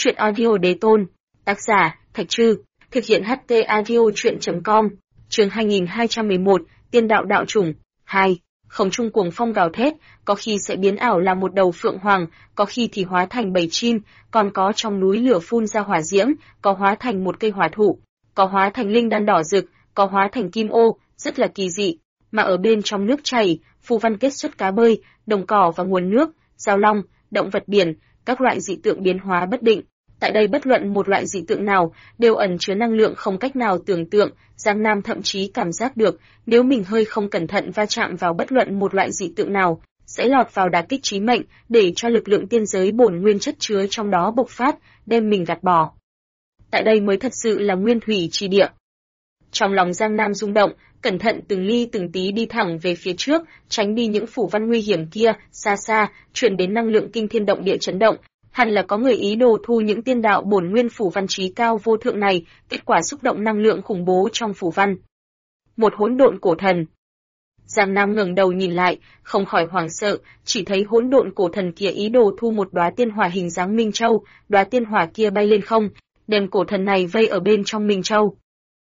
Chuyện audio đế tôn. Tác giả, Thạch Trư. Thực hiện HT audio chuyện.com. Chương 2211, Tiên đạo đạo chủng. 2. Không trung cuồng phong gào thét, có khi sẽ biến ảo là một đầu phượng hoàng, có khi thì hóa thành bầy chim, còn có trong núi lửa phun ra hỏa diễm, có hóa thành một cây hỏa thụ, có hóa thành linh đan đỏ rực, có hóa thành kim ô, rất là kỳ dị. Mà ở bên trong nước chảy, phù văn kết xuất cá bơi, đồng cỏ và nguồn nước, giao long, động vật biển, các loại dị tượng biến hóa bất định. Tại đây bất luận một loại dị tượng nào đều ẩn chứa năng lượng không cách nào tưởng tượng, Giang Nam thậm chí cảm giác được, nếu mình hơi không cẩn thận va chạm vào bất luận một loại dị tượng nào, sẽ lọt vào đả kích chí mệnh, để cho lực lượng tiên giới bổn nguyên chất chứa trong đó bộc phát, đem mình gạt bỏ. Tại đây mới thật sự là nguyên thủy chi địa. Trong lòng Giang Nam rung động, cẩn thận từng ly từng tí đi thẳng về phía trước, tránh đi những phủ văn nguy hiểm kia, xa xa, truyền đến năng lượng kinh thiên động địa chấn động. Hẳn là có người ý đồ thu những tiên đạo bổn nguyên phủ văn trí cao vô thượng này, kết quả xúc động năng lượng khủng bố trong phủ văn. Một hỗn độn cổ thần. Giang Nam ngẩng đầu nhìn lại, không khỏi hoảng sợ, chỉ thấy hỗn độn cổ thần kia ý đồ thu một đóa tiên hỏa hình dáng Minh Châu, đóa tiên hỏa kia bay lên không, đem cổ thần này vây ở bên trong Minh Châu.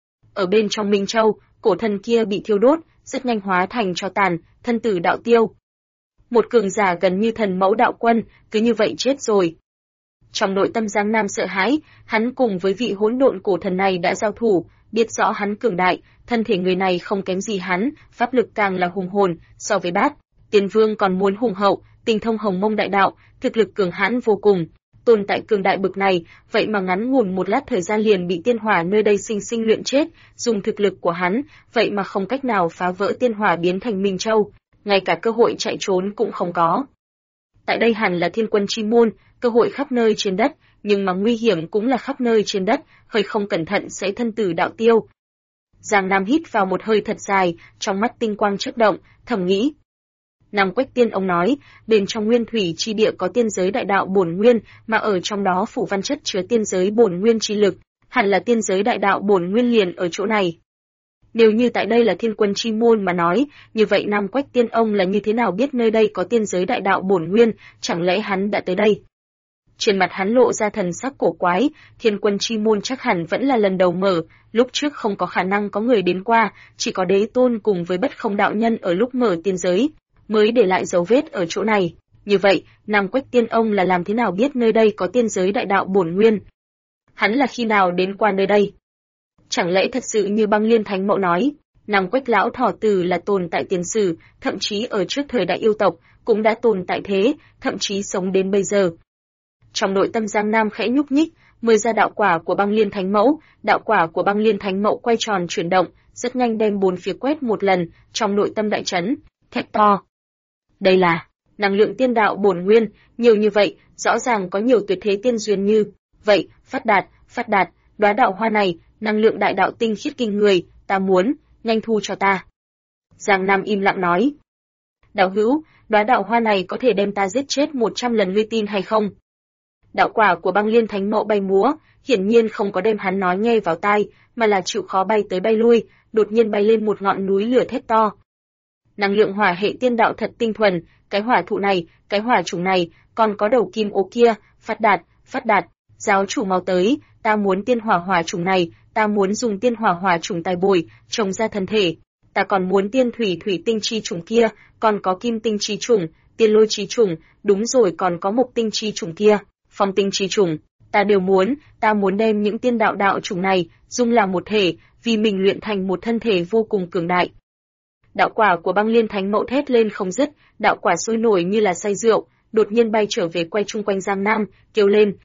Ở bên trong Minh Châu, cổ thần kia bị thiêu đốt, rất nhanh hóa thành tro tàn, thân tử đạo tiêu. Một cường giả gần như thần mẫu đạo quân, cứ như vậy chết rồi. Trong nội tâm Giang Nam sợ hãi, hắn cùng với vị hỗn độn cổ thần này đã giao thủ, biết rõ hắn cường đại, thân thể người này không kém gì hắn, pháp lực càng là hùng hồn, so với Bát Tiên Vương còn muốn hùng hậu, tinh thông Hồng Mông đại đạo, thực lực cường hãn vô cùng. Tồn tại cường đại bực này, vậy mà ngắn ngủn một lát thời gian liền bị tiên hỏa nơi đây sinh sinh luyện chết, dùng thực lực của hắn, vậy mà không cách nào phá vỡ tiên hỏa biến thành Minh Châu, ngay cả cơ hội chạy trốn cũng không có. Tại đây hẳn là Thiên Quân chi môn, cơ hội khắp nơi trên đất, nhưng mà nguy hiểm cũng là khắp nơi trên đất, hơi không cẩn thận sẽ thân tử đạo tiêu. Giang Nam hít vào một hơi thật dài, trong mắt tinh quang chớp động, thầm nghĩ. Nam Quách Tiên ông nói, bên trong nguyên thủy chi địa có tiên giới đại đạo bổn nguyên, mà ở trong đó phủ văn chất chứa tiên giới bổn nguyên chi lực, hẳn là tiên giới đại đạo bổn nguyên liền ở chỗ này. Nếu như tại đây là Thiên Quân chi môn mà nói, như vậy Nam Quách Tiên ông là như thế nào biết nơi đây có tiên giới đại đạo bổn nguyên, chẳng lẽ hắn đã tới đây? Trên mặt hắn lộ ra thần sắc cổ quái, Thiên Quân chi môn chắc hẳn vẫn là lần đầu mở, lúc trước không có khả năng có người đến qua, chỉ có Đế Tôn cùng với Bất Không đạo nhân ở lúc mở tiên giới, mới để lại dấu vết ở chỗ này. Như vậy, Nam Quách Tiên ông là làm thế nào biết nơi đây có tiên giới đại đạo bổn nguyên? Hắn là khi nào đến qua nơi đây? Chẳng lẽ thật sự như Băng Liên Thánh Mẫu nói, Nam Quách lão thỏ tử là tồn tại tiền sử, thậm chí ở trước thời đại yêu tộc, cũng đã tồn tại thế, thậm chí sống đến bây giờ. Trong nội tâm Giang Nam khẽ nhúc nhích, mời ra đạo quả của Băng Liên Thánh Mẫu, đạo quả của Băng Liên Thánh Mẫu quay tròn chuyển động, rất nhanh đem bốn phía quét một lần, trong nội tâm đại chấn, thét to. Đây là năng lượng tiên đạo bổn nguyên, nhiều như vậy, rõ ràng có nhiều tuyệt thế tiên duyên như vậy, phát đạt, đóa đạo hoa này, năng lượng đại đạo tinh khiết kinh người, ta muốn, nhanh thu cho ta. Giang Nam im lặng nói. Đạo hữu, đóa đạo hoa này có thể đem ta giết chết 100 lần, ngươi tin hay không? Đạo quả của Băng Liên Thánh Mẫu bay múa, hiển nhiên không có đem hắn nói nghe vào tai, mà là chịu khó bay tới bay lui, đột nhiên bay lên một ngọn núi lửa thét to. Năng lượng hỏa hệ tiên đạo thật tinh thuần, cái hỏa thụ này, cái hỏa trùng này, còn có đầu kim ô kia, phát đạt, giáo chủ mau tới, ta muốn tiên hỏa trùng này, ta muốn dùng tiên hỏa trùng tài bồi, trồng ra thân thể, ta còn muốn tiên thủy tinh chi trùng kia, còn có kim tinh chi trùng, tiên lôi chi trùng, đúng rồi còn có mộc tinh chi trùng kia, phong tinh chi trùng, ta đều muốn, ta muốn đem những tiên đạo trùng này, dung làm một thể, vì mình luyện thành một thân thể vô cùng cường đại. Đạo quả của Băng Liên Thánh Mẫu thét lên không dứt, đạo quả sôi nổi như là say rượu, đột nhiên bay trở về quay chung quanh Giang Nam, kêu lên.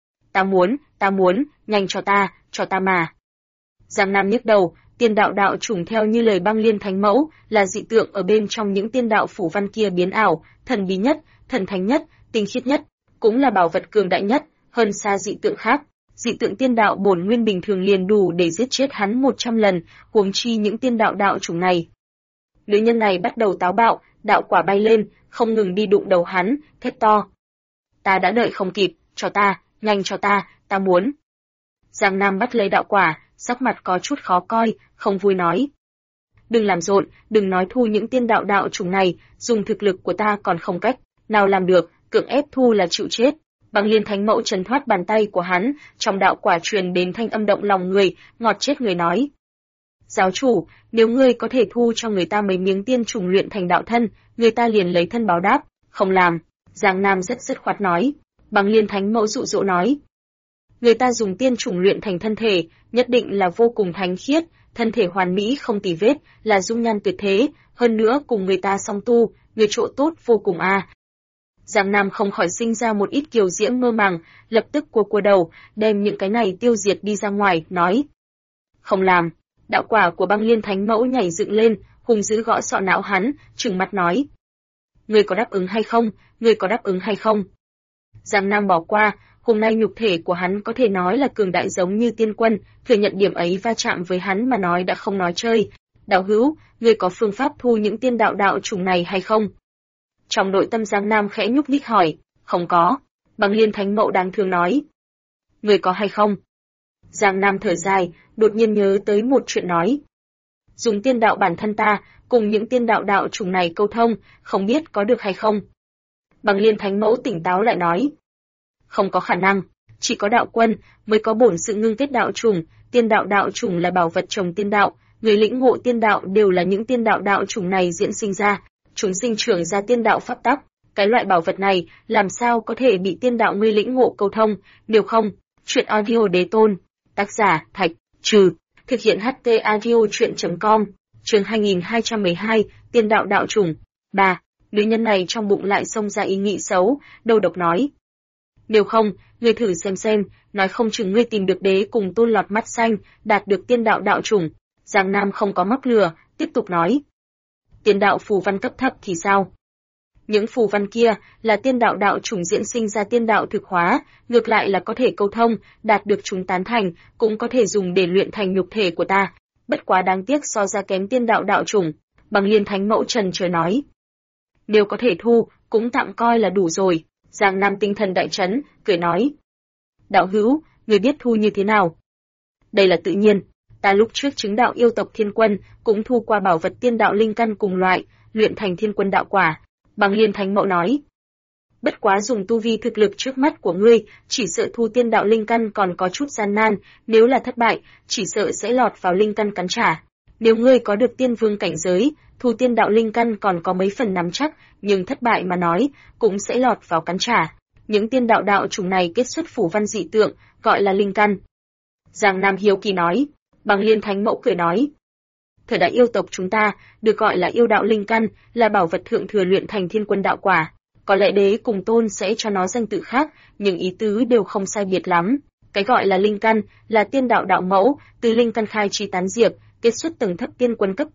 Ta muốn, nhanh cho ta mà. Giang Nam nhức đầu, tiên đạo trùng theo như lời Băng Liên Thánh Mẫu, là dị tượng ở bên trong những tiên đạo phủ văn kia biến ảo, thần bí nhất, thần thánh nhất, tinh khiết nhất, cũng là bảo vật cường đại nhất, hơn xa dị tượng khác. Dị tượng tiên đạo bổn nguyên bình thường liền đủ để giết chết hắn 100 lần, huống chi những tiên đạo trùng này. Nữ nhân này bắt đầu táo bạo, đạo quả bay lên, không ngừng đi đụng đầu hắn, thét to. Ta đã đợi không kịp, cho ta, nhanh cho ta muốn. Giang Nam bắt lấy đạo quả, sắc mặt có chút khó coi, không vui nói. Đừng làm rộn, đừng nói thu những tiên đạo trùng này, dùng thực lực của ta còn không cách nào làm được, cưỡng ép thu là chịu chết. Băng Liên Thánh Mẫu trấn thoát bàn tay của hắn, trong đạo quả truyền đến thanh âm động lòng người, ngọt chết người nói. Giáo chủ, nếu ngươi có thể thu cho người ta mấy miếng tiên trùng luyện thành đạo thân, người ta liền lấy thân báo đáp, không làm. Giang Nam rất dứt khoát nói. Băng Liên Thánh Mẫu dụ dỗ nói. Người ta dùng tiên trùng luyện thành thân thể, nhất định là vô cùng thánh khiết, thân thể hoàn mỹ không tì vết, là dung nhan tuyệt thế, hơn nữa cùng người ta song tu, người chỗ tốt vô cùng a. Giang Nam không khỏi sinh ra một ít kiều diễm mơ màng, lập tức cua đầu, đem những cái này tiêu diệt đi ra ngoài, nói. Không làm. Đạo quả của Băng Liên Thánh Mẫu nhảy dựng lên, hung dữ gõ sọ não hắn, trừng mắt nói. Ngươi có đáp ứng hay không? Ngươi có đáp ứng hay không? Giang Nam bỏ qua, hôm nay nhục thể của hắn có thể nói là cường đại giống như tiên quân, thừa nhận điểm ấy va chạm với hắn mà nói đã không nói chơi. Đạo hữu, ngươi có phương pháp thu những tiên đạo đạo chủng này hay không? Trong nội tâm Giang Nam khẽ nhúc nhích hỏi, không có. Băng Liên Thánh Mẫu đáng thương nói. Ngươi có hay không? Giang Nam thở dài, đột nhiên nhớ tới một chuyện nói. Dùng tiên đạo bản thân ta, cùng những tiên đạo đạo chủng này câu thông, không biết có được hay không? Băng Liên Thánh Mẫu tỉnh táo lại nói. Không có khả năng, chỉ có đạo quân mới có bổn sự ngưng kết đạo chủng, tiên đạo đạo chủng là bảo vật trồng tiên đạo, người lĩnh ngộ tiên đạo đều là những tiên đạo đạo chủng này diễn sinh ra, chúng sinh trưởng ra tiên đạo pháp tắc, cái loại bảo vật này làm sao có thể bị tiên đạo ngươi lĩnh ngộ câu thông, nếu không, truyện audio đế tôn, tác giả Thạch Trừ, thực hiện HT audio truyện.com, chương 2212, tiên đạo đạo chủng. 3. Nữ nhân này trong bụng lại xông ra ý nghĩ xấu, đầu độc nói. Nếu không, ngươi thử xem, nói không chừng ngươi tìm được đế cùng tôn lọt mắt xanh, đạt được tiên đạo đạo chủng. Giang Nam không có mắc lừa, tiếp tục nói. Tiên đạo phù văn cấp thấp thì sao? Những phù văn kia là tiên đạo đạo chủng diễn sinh ra tiên đạo thực hóa, ngược lại là có thể câu thông, đạt được chúng tán thành, cũng có thể dùng để luyện thành nhục thể của ta. Bất quá đáng tiếc so ra kém tiên đạo đạo chủng. Băng Liên Thánh Mẫu trần chờ nói. Nếu có thể thu, cũng tạm coi là đủ rồi. Giang Nam tinh thần đại chấn, cười nói. Đạo hữu, người biết thu như thế nào? Đây là tự nhiên. Ta lúc trước chứng đạo yêu tộc thiên quân, cũng thu qua bảo vật tiên đạo linh căn cùng loại, luyện thành thiên quân đạo quả. Băng Liên Thánh Mẫu nói. Bất quá dùng tu vi thực lực trước mắt của ngươi, chỉ sợ thu tiên đạo linh căn còn có chút gian nan, nếu là thất bại, chỉ sợ sẽ lọt vào linh căn cắn trả. Nếu ngươi có được tiên vương cảnh giới, thu tiên đạo linh căn còn có mấy phần nắm chắc, nhưng thất bại mà nói, cũng sẽ lọt vào cắn trả. Những tiên đạo đạo chủng này kết xuất phù văn dị tượng, gọi là linh căn. Giang Nam hiếu kỳ nói. Băng Liên Thánh Mẫu cười nói. Thời đại yêu tộc chúng ta, được gọi là yêu đạo linh căn, là bảo vật thượng thừa luyện thành thiên quân đạo quả. Có lẽ đế cùng tôn sẽ cho nó danh tự khác, nhưng ý tứ đều không sai biệt lắm. Cái gọi là linh căn, là tiên đạo đạo mẫu, từ linh căn khai chi tán diệp, kết xuất tầng thấp tiên quân cấp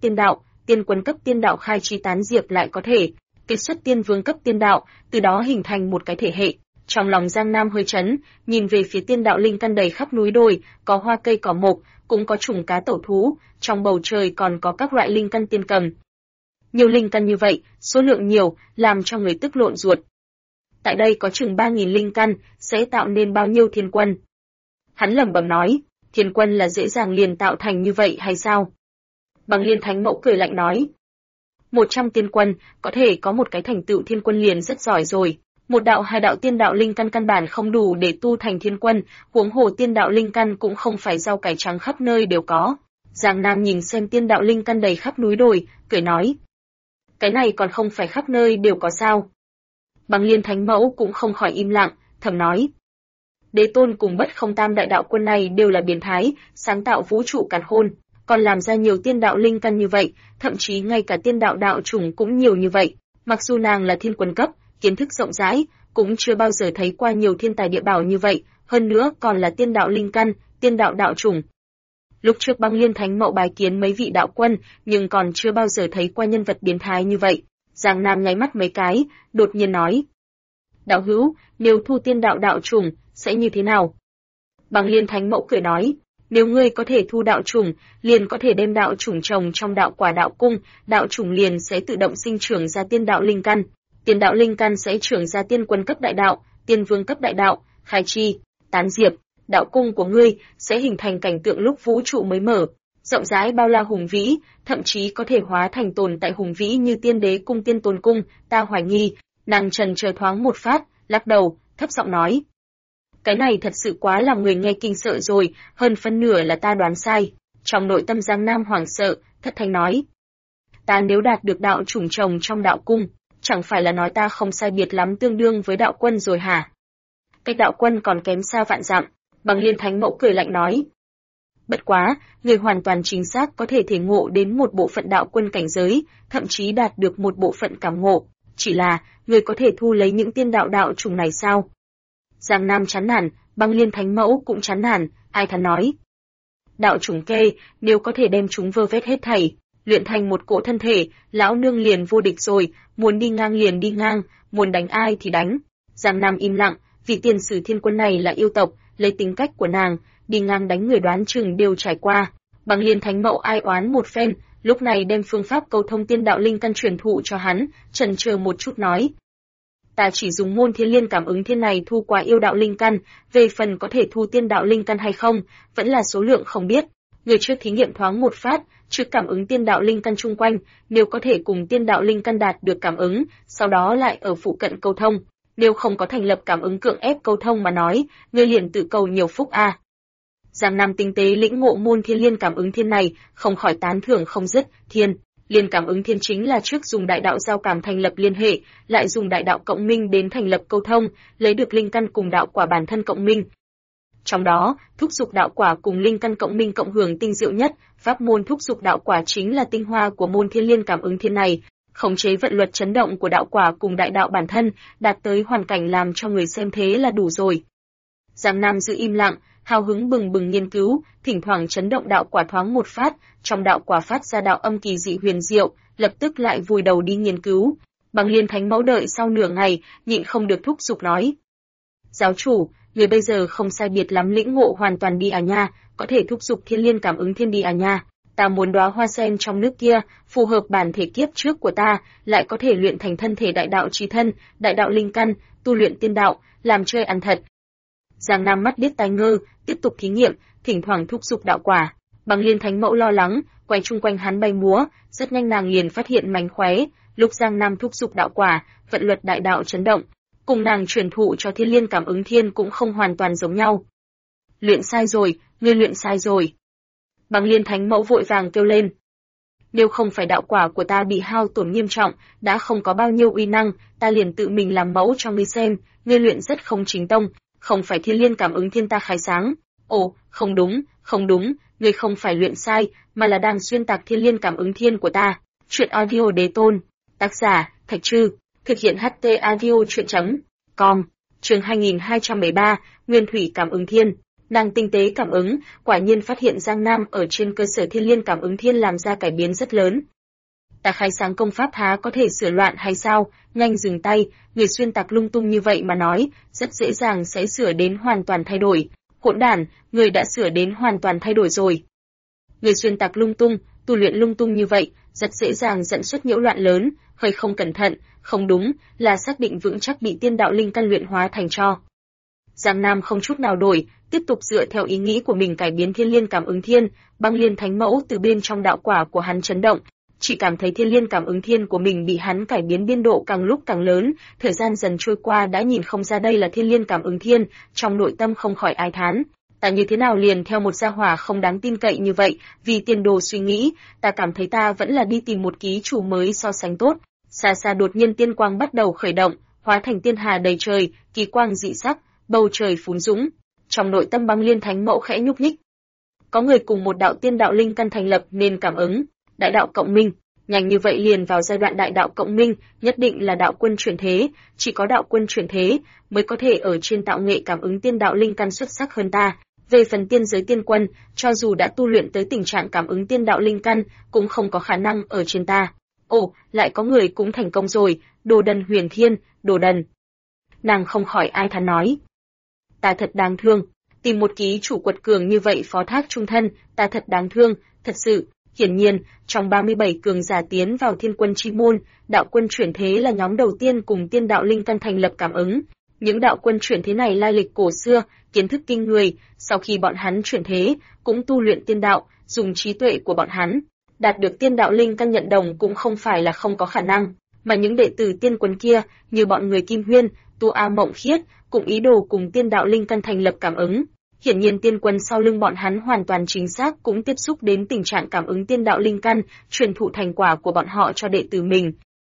tiên đạo khai chi tán diệp lại có thể kết xuất tiên vương cấp tiên đạo, từ đó hình thành một cái thể hệ. Trong lòng Giang Nam hơi chấn, nhìn về phía tiên đạo linh căn đầy khắp núi đồi, có hoa cây cỏ mộc, cũng có trùng cá tẩu thú, trong bầu trời còn có các loại linh căn tiên cầm. Nhiều linh căn như vậy, số lượng nhiều, làm cho người tức lộn ruột. Tại đây có chừng 3.000 linh căn, sẽ tạo nên bao nhiêu thiên quân? Hắn lẩm bẩm nói, thiên quân là dễ dàng liền tạo thành như vậy hay sao? Băng Liên Thánh Mẫu cười lạnh nói. 100 tiên quân, có thể có một cái thành tựu thiên quân liền rất giỏi rồi. Một đạo hai đạo tiên đạo linh căn căn bản không đủ để tu thành thiên quân, huống hồ tiên đạo linh căn cũng không phải rau cải trắng khắp nơi đều có. Giang Nam nhìn xem tiên đạo linh căn đầy khắp núi đồi, cười nói. Cái này còn không phải khắp nơi đều có sao? Băng Liên Thánh Mẫu cũng không khỏi im lặng, thầm nói. Đế tôn cùng Bất Không Tam đại đạo quân này đều là biến thái, sáng tạo vũ trụ càn khôn, còn làm ra nhiều tiên đạo linh căn như vậy, thậm chí ngay cả tiên đạo đạo chủng cũng nhiều như vậy. Mặc dù nàng là thiên quân cấp, kiến thức rộng rãi, cũng chưa bao giờ thấy qua nhiều thiên tài địa bảo như vậy, hơn nữa còn là tiên đạo linh căn, tiên đạo đạo chủng. Lúc trước Băng Liên Thánh Mẫu bái kiến mấy vị đạo quân, nhưng còn chưa bao giờ thấy qua nhân vật biến thái như vậy. Giang Nam nháy mắt mấy cái, đột nhiên nói. Đạo hữu, nếu thu tiên đạo đạo chủng, sẽ như thế nào? Băng Liên Thánh Mẫu cười nói. Nếu ngươi có thể thu đạo chủng, liền có thể đem đạo chủng trồng trong đạo quả đạo cung, đạo chủng liền sẽ tự động sinh trưởng ra tiên đạo linh căn. Tiên đạo linh căn sẽ trưởng ra tiên quân cấp đại đạo, tiên vương cấp đại đạo, khai chi, tán diệp, đạo cung của ngươi sẽ hình thành cảnh tượng lúc vũ trụ mới mở, rộng rãi bao la hùng vĩ, thậm chí có thể hóa thành tồn tại hùng vĩ như tiên đế cung tiên tôn cung. Ta hoài nghi, nàng trần chờ thoáng một phát, lắc đầu, thấp giọng nói. Cái này thật sự quá làm người nghe kinh sợ rồi, hơn phân nửa là ta đoán sai. Trong nội tâm Giang Nam hoảng sợ, thất thanh nói. Ta nếu đạt được đạo chủng trồng trong đạo cung, chẳng phải là nói ta không sai biệt lắm tương đương với đạo quân rồi hả? Cách đạo quân còn kém xa vạn dặm, Băng Liên Thánh Mẫu cười lạnh nói. Bất quá, người hoàn toàn chính xác có thể thể ngộ đến một bộ phận đạo quân cảnh giới, thậm chí đạt được một bộ phận cảm ngộ. Chỉ là, người có thể thu lấy những tiên đạo đạo chủng này sao? Giang Nam chán nản, Băng Liên Thánh Mẫu cũng chán nản, ai thắn nói. Đạo chủng kê, nếu có thể đem chúng vơ vét hết thảy, luyện thành một cỗ thân thể, lão nương liền vô địch rồi, muốn đi ngang liền đi ngang, muốn đánh ai thì đánh. Giang Nam im lặng, vì tiền sử thiên quân này là yêu tộc, lấy tính cách của nàng, đi ngang đánh người đoán chừng đều trải qua. Băng Liên Thánh Mẫu ai oán một phen, lúc này đem phương pháp cầu thông tiên đạo linh căn truyền thụ cho hắn, chần chờ một chút nói. Ta chỉ dùng môn thiên liên cảm ứng thiên này thu qua yêu đạo linh căn, về phần có thể thu tiên đạo linh căn hay không, vẫn là số lượng không biết. Người trước thí nghiệm thoáng một phát, trước cảm ứng tiên đạo linh căn chung quanh, nếu có thể cùng tiên đạo linh căn đạt được cảm ứng, sau đó lại ở phụ cận câu thông. Nếu không có thành lập cảm ứng cưỡng ép câu thông mà nói, người liền tự cầu nhiều phúc a. Giang Nam tinh tế lĩnh ngộ môn thiên liên cảm ứng thiên này, không khỏi tán thưởng không dứt. Thiên liên cảm ứng thiên chính là trước dùng đại đạo giao cảm thành lập liên hệ, lại dùng đại đạo cộng minh đến thành lập câu thông, lấy được linh căn cùng đạo quả bản thân cộng minh. Trong đó, thúc dục đạo quả cùng linh căn cộng minh cộng hưởng tinh diệu nhất, pháp môn thúc dục đạo quả chính là tinh hoa của môn thiên liên cảm ứng thiên này, khống chế vận luật chấn động của đạo quả cùng đại đạo bản thân, đạt tới hoàn cảnh làm cho người xem thế là đủ rồi. Giang Nam giữ im lặng, hào hứng bừng bừng nghiên cứu, thỉnh thoảng chấn động đạo quả thoáng một phát, trong đạo quả phát ra đạo âm kỳ dị huyền diệu, lập tức lại vùi đầu đi nghiên cứu. Băng Liên Thánh Mẫu đợi sau nửa ngày, nhịn không được thúc giục nói: "Giáo chủ, người bây giờ không sai biệt lắm lĩnh ngộ hoàn toàn đi à nha, có thể thúc giục thiên liên cảm ứng thiên đi à nha. Ta muốn đóa hoa sen trong nước kia, phù hợp bản thể kiếp trước của ta, lại có thể luyện thành thân thể đại đạo chí thân, đại đạo linh căn, tu luyện tiên đạo, làm chơi ăn thật." Giang Nam mắt điếc tai ngơ, tiếp tục thí nghiệm, thỉnh thoảng thúc giục đạo quả. Băng Liên Thánh Mẫu lo lắng, quay chung quanh hắn bay múa, rất nhanh nàng liền phát hiện mánh khóe, lúc Giang Nam thúc giục đạo quả, vận luật đại đạo chấn động, cùng nàng truyền thụ cho thiên liên cảm ứng thiên cũng không hoàn toàn giống nhau. Luyện sai rồi, ngươi luyện sai rồi. Băng Liên Thánh Mẫu vội vàng kêu lên. Nếu không phải đạo quả của ta bị hao tổn nghiêm trọng, đã không có bao nhiêu uy năng, ta liền tự mình làm mẫu cho ngươi xem, ngươi luyện rất không chính tông, không phải thiên liên cảm ứng thiên ta khai sáng. Ồ, không đúng, ngươi không phải luyện sai, mà là đang xuyên tạc thiên liên cảm ứng thiên của ta. Chuyện audio đế tôn, tác giả, Thạch Trư, thực hiện HT audio chuyện.com, chương 2273, Nguyên Thủy cảm ứng thiên. Nàng tinh tế cảm ứng, quả nhiên phát hiện Giang Nam ở trên cơ sở thiên liên cảm ứng thiên làm ra cải biến rất lớn. Ta khai sáng công pháp há có thể sửa loạn hay sao? Nhanh dừng tay, người xuyên tạc lung tung như vậy mà nói, rất dễ dàng sẽ sửa đến hoàn toàn thay đổi. Hỗn đản, người đã sửa đến hoàn toàn thay đổi rồi. Người xuyên tạc lung tung, tu luyện lung tung như vậy, rất dễ dàng dẫn xuất nhiễu loạn lớn, hơi không cẩn thận, không đúng, là xác định vững chắc bị tiên đạo linh căn luyện hóa thành tro. Giang Nam không chút nào đổi, tiếp tục dựa theo ý nghĩ của mình cải biến thiên liên cảm ứng thiên. Băng Liên Thánh Mẫu từ bên trong đạo quả của hắn chấn động, chỉ cảm thấy thiên liên cảm ứng thiên của mình bị hắn cải biến biên độ càng lúc càng lớn, thời gian dần trôi qua đã nhìn không ra đây là thiên liên cảm ứng thiên, trong nội tâm không khỏi ai thán. Ta như thế nào liền theo một gia hỏa không đáng tin cậy như vậy, vì tiền đồ suy nghĩ, ta cảm thấy ta vẫn là đi tìm một ký chủ mới so sánh tốt. Xa xa đột nhiên tiên quang bắt đầu khởi động, hóa thành tiên hà đầy trời, kỳ quang dị sắc, bầu trời phún dũng. Trong nội tâm Băng Liên Thánh Mẫu khẽ nhúc nhích. Có người cùng một đạo tiên đạo linh căn thành lập nên cảm ứng, đại đạo cộng minh, nhanh như vậy liền vào giai đoạn đại đạo cộng minh, nhất định là đạo quân chuyển thế, chỉ có đạo quân chuyển thế mới có thể ở trên tạo nghệ cảm ứng tiên đạo linh căn xuất sắc hơn ta. Về phần tiên giới tiên quân, cho dù đã tu luyện tới tình trạng cảm ứng tiên đạo linh căn, cũng không có khả năng ở trên ta. Ồ, lại có người cũng thành công rồi, Đồ Đần Huyền Thiên, Đồ Đần. Nàng không khỏi ai thán nói. Ta thật đáng thương, tìm một ký chủ quật cường như vậy phó thác trung thân, ta thật đáng thương, thật sự. Hiển nhiên, trong 37 cường giả tiến vào thiên quân chi môn, đạo quân chuyển thế là nhóm đầu tiên cùng tiên đạo linh căn thành lập cảm ứng. Những đạo quân chuyển thế này lai lịch cổ xưa, kiến thức kinh người, sau khi bọn hắn chuyển thế, cũng tu luyện tiên đạo, dùng trí tuệ của bọn hắn. Đạt được tiên đạo linh căn nhận đồng cũng không phải là không có khả năng, mà những đệ tử tiên quân kia, như bọn người Kim Huyên, Tu A Mộng Khiết, cùng ý đồ cùng tiên đạo linh căn thành lập cảm ứng. Hiển nhiên tiên quân sau lưng bọn hắn hoàn toàn chính xác cũng tiếp xúc đến tình trạng cảm ứng tiên đạo linh căn, truyền thụ thành quả của bọn họ cho đệ tử mình.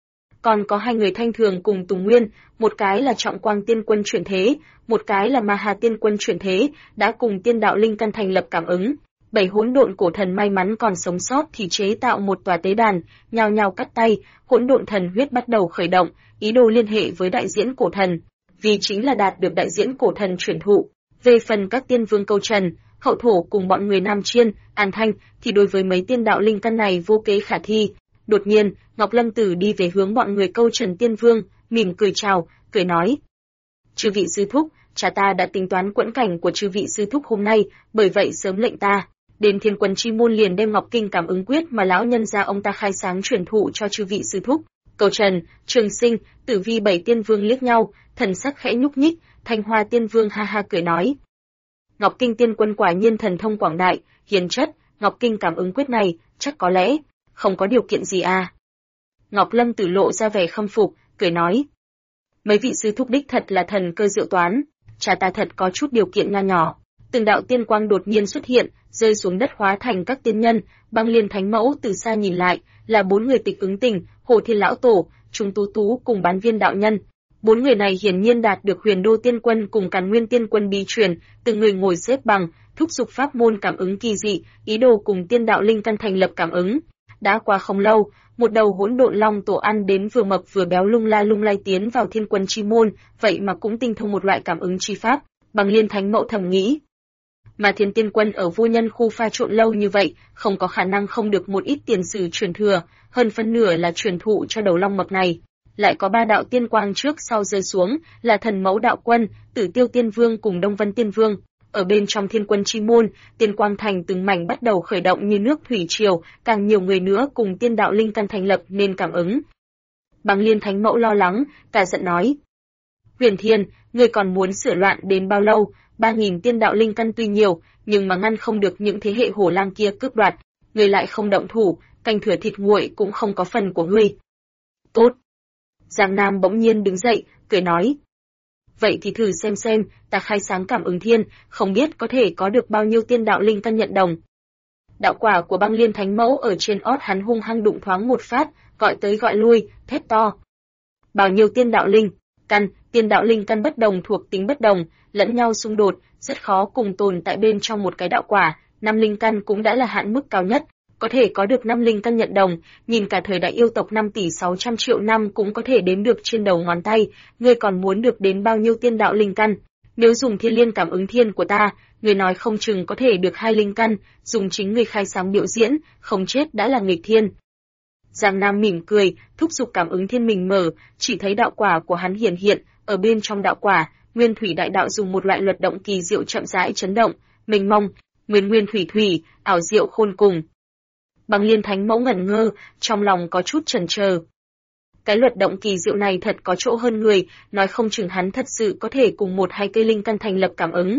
Còn có hai người Thanh Thường cùng Tùng Nguyên, một cái là Trọng Quang tiên quân chuyển thế, một cái là Ma Hà tiên quân chuyển thế, đã cùng tiên đạo linh căn thành lập cảm ứng. 7 hỗn độn cổ thần may mắn còn sống sót thì chế tạo một tòa tế đàn, nhao nhao cắt tay, hỗn độn thần huyết bắt đầu khởi động, ý đồ liên hệ với đại diễn cổ thần, vì chính là đạt được đại diễn cổ thần truyền thụ. Về phần các tiên vương Câu Trần, Hậu Thổ cùng bọn người Nam Chiên, An Thanh thì đối với mấy tiên đạo linh căn này vô kế khả thi. Đột nhiên, Ngọc Lâm Tử đi về hướng bọn người Câu Trần tiên vương, mỉm cười chào, cười nói: "Chư vị sư thúc, cha ta đã tính toán quẫn cảnh của chư vị sư thúc hôm nay, bởi vậy sớm lệnh ta đến Thiên Quân Chi Môn liền đem Ngọc Kinh Cảm Ứng Quyết mà lão nhân gia ông ta khai sáng truyền thụ cho chư vị sư thúc." Câu Trần, Trường Sinh, Tử Vi 7 tiên vương liếc nhau, thần sắc khẽ nhúc nhích. Thanh Hoa tiên vương ha ha cười nói: "Ngọc Kinh tiên quân quả nhiên thần thông quảng đại, hiền chất, Ngọc Kinh Cảm Ứng Quyết này, chắc có lẽ không có điều kiện gì à?" Ngọc Lâm Tử lộ ra vẻ khâm phục, cười nói: "Mấy vị sư thúc đích thật là thần cơ diệu toán, cha ta thật có chút điều kiện nho nhỏ." Từng đạo tiên quang đột nhiên xuất hiện, rơi xuống đất hóa thành các tiên nhân. Băng Liên Thánh Mẫu từ xa nhìn lại, là 4 người Tịch Ứng Tình, Hồ Thiên lão tổ, Trung Tú Tú cùng Bán Viên đạo nhân. 4 người này hiển nhiên đạt được Huyền Đô tiên quân cùng Càn Nguyên tiên quân bí truyền, từng người ngồi xếp bằng, thúc giục pháp môn cảm ứng kỳ dị, ý đồ cùng tiên đạo linh căn thành lập cảm ứng. Đã qua không lâu, một đầu hỗn độn long tổ ăn đến vừa mập vừa béo lung lay tiến vào Thiên Quân Chi Môn, vậy mà cũng tinh thông một loại cảm ứng chi pháp. Băng Liên Thánh Mẫu thầm nghĩ, mà Thiên Tiên Quân ở vô nhân khu pha trộn lâu như vậy, không có khả năng không được một ít tiền sử truyền thừa, hơn phân nửa là truyền thụ cho đầu long mập này. Lại có 3 đạo tiên quang trước sau rơi xuống, là Thần Mẫu đạo quân, Tử Tiêu tiên vương cùng Đông Vân tiên vương. Ở bên trong Thiên Quân Chi Môn, tiên quang thành từng mảnh bắt đầu khởi động như nước thủy triều, càng nhiều người nữa cùng tiên đạo linh căn thành lập nên cảm ứng. Băng Liên Thánh Mẫu lo lắng, cả giận nói: "Huyền Thiên, ngươi còn muốn sửa loạn đến bao lâu? 3000 tiên đạo linh căn tuy nhiều, nhưng mà ngăn không được những thế hệ hổ lang kia cướp đoạt, ngươi lại không động thủ, canh thừa thịt nguội cũng không có phần của ngươi." "Tốt." Giang Nam bỗng nhiên đứng dậy, cười nói: "Vậy thì thử xem, ta khai sáng cảm ứng thiên, không biết có thể có được bao nhiêu tiên đạo linh căn nhận đồng." Đạo quả của Băng Liên Thánh Mẫu ở trên ót hắn hung hăng đụng thoáng một phát, gọi tới gọi lui, thét to: "Bao nhiêu tiên đạo linh căn, tiên đạo linh căn bất đồng thuộc tính bất đồng, lẫn nhau xung đột, rất khó cùng tồn tại bên trong một cái đạo quả, 5 linh căn cũng đã là hạn mức cao nhất, có thể có được 5 linh căn nhận đồng, nhìn cả thời đại yêu tộc 5 tỷ 600 triệu năm cũng có thể đếm được trên đầu ngón tay, ngươi còn muốn được đến bao nhiêu tiên đạo linh căn? Nếu dùng Thiên Liên Cảm Ứng Thiên của ta, ngươi nói không chừng có thể được 2 linh căn, dùng chính ngươi khai sáng biểu diễn, không chết đã là nghịch thiên." Giang Nam mỉm cười, thúc giục cảm ứng thiên mình mở, chỉ thấy đạo quả của hắn hiển hiện, ở bên trong đạo quả, Nguyên Thủy Đại Đạo dùng một loại luật động kỳ diệu chậm rãi chấn động, mênh mông, nguyên thủy, ảo diệu khôn cùng. Băng Liên Thánh Mẫu ngẩn ngơ, trong lòng có chút chần chờ. Cái luật động kỳ diệu này thật có chỗ hơn người, nói không chừng hắn thật sự có thể cùng 1-2 cây linh căn thành lập cảm ứng.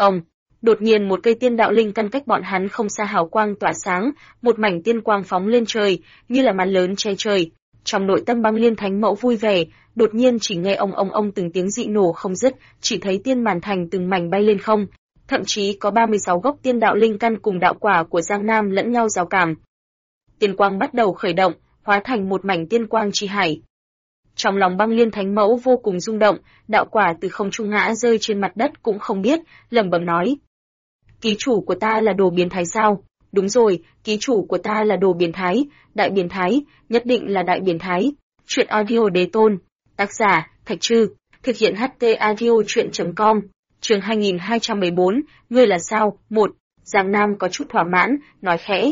Đột nhiên một cây tiên đạo linh căn cách bọn hắn không xa hào quang tỏa sáng, một mảnh tiên quang phóng lên trời, như là màn lớn che trời. Trong nội tâm Băng Liên Thánh Mẫu vui vẻ, đột nhiên chỉ nghe ông từng tiếng dị nổ không dứt, chỉ thấy tiên màn thành từng mảnh bay lên không, thậm chí có 36 gốc tiên đạo linh căn cùng đạo quả của Giang Nam lẫn nhau giao cảm. Tiên quang bắt đầu khởi động, hóa thành một mảnh tiên quang chi hải. Trong lòng Băng Liên Thánh Mẫu vô cùng rung động, đạo quả từ không trung ngã rơi trên mặt đất cũng không biết, lẩm bẩm nói: "Ký chủ của ta là đồ biến thái sao?" "Đúng rồi, ký chủ của ta là đồ biến thái, đại biến thái, nhất định là đại biến thái." Truyện audio Đế Tôn, tác giả Thạch Trư, thực hiện HT audio truyện.com. Chương 2214, ngươi là sao? 1. Giang Nam có chút thỏa mãn, nói khẽ: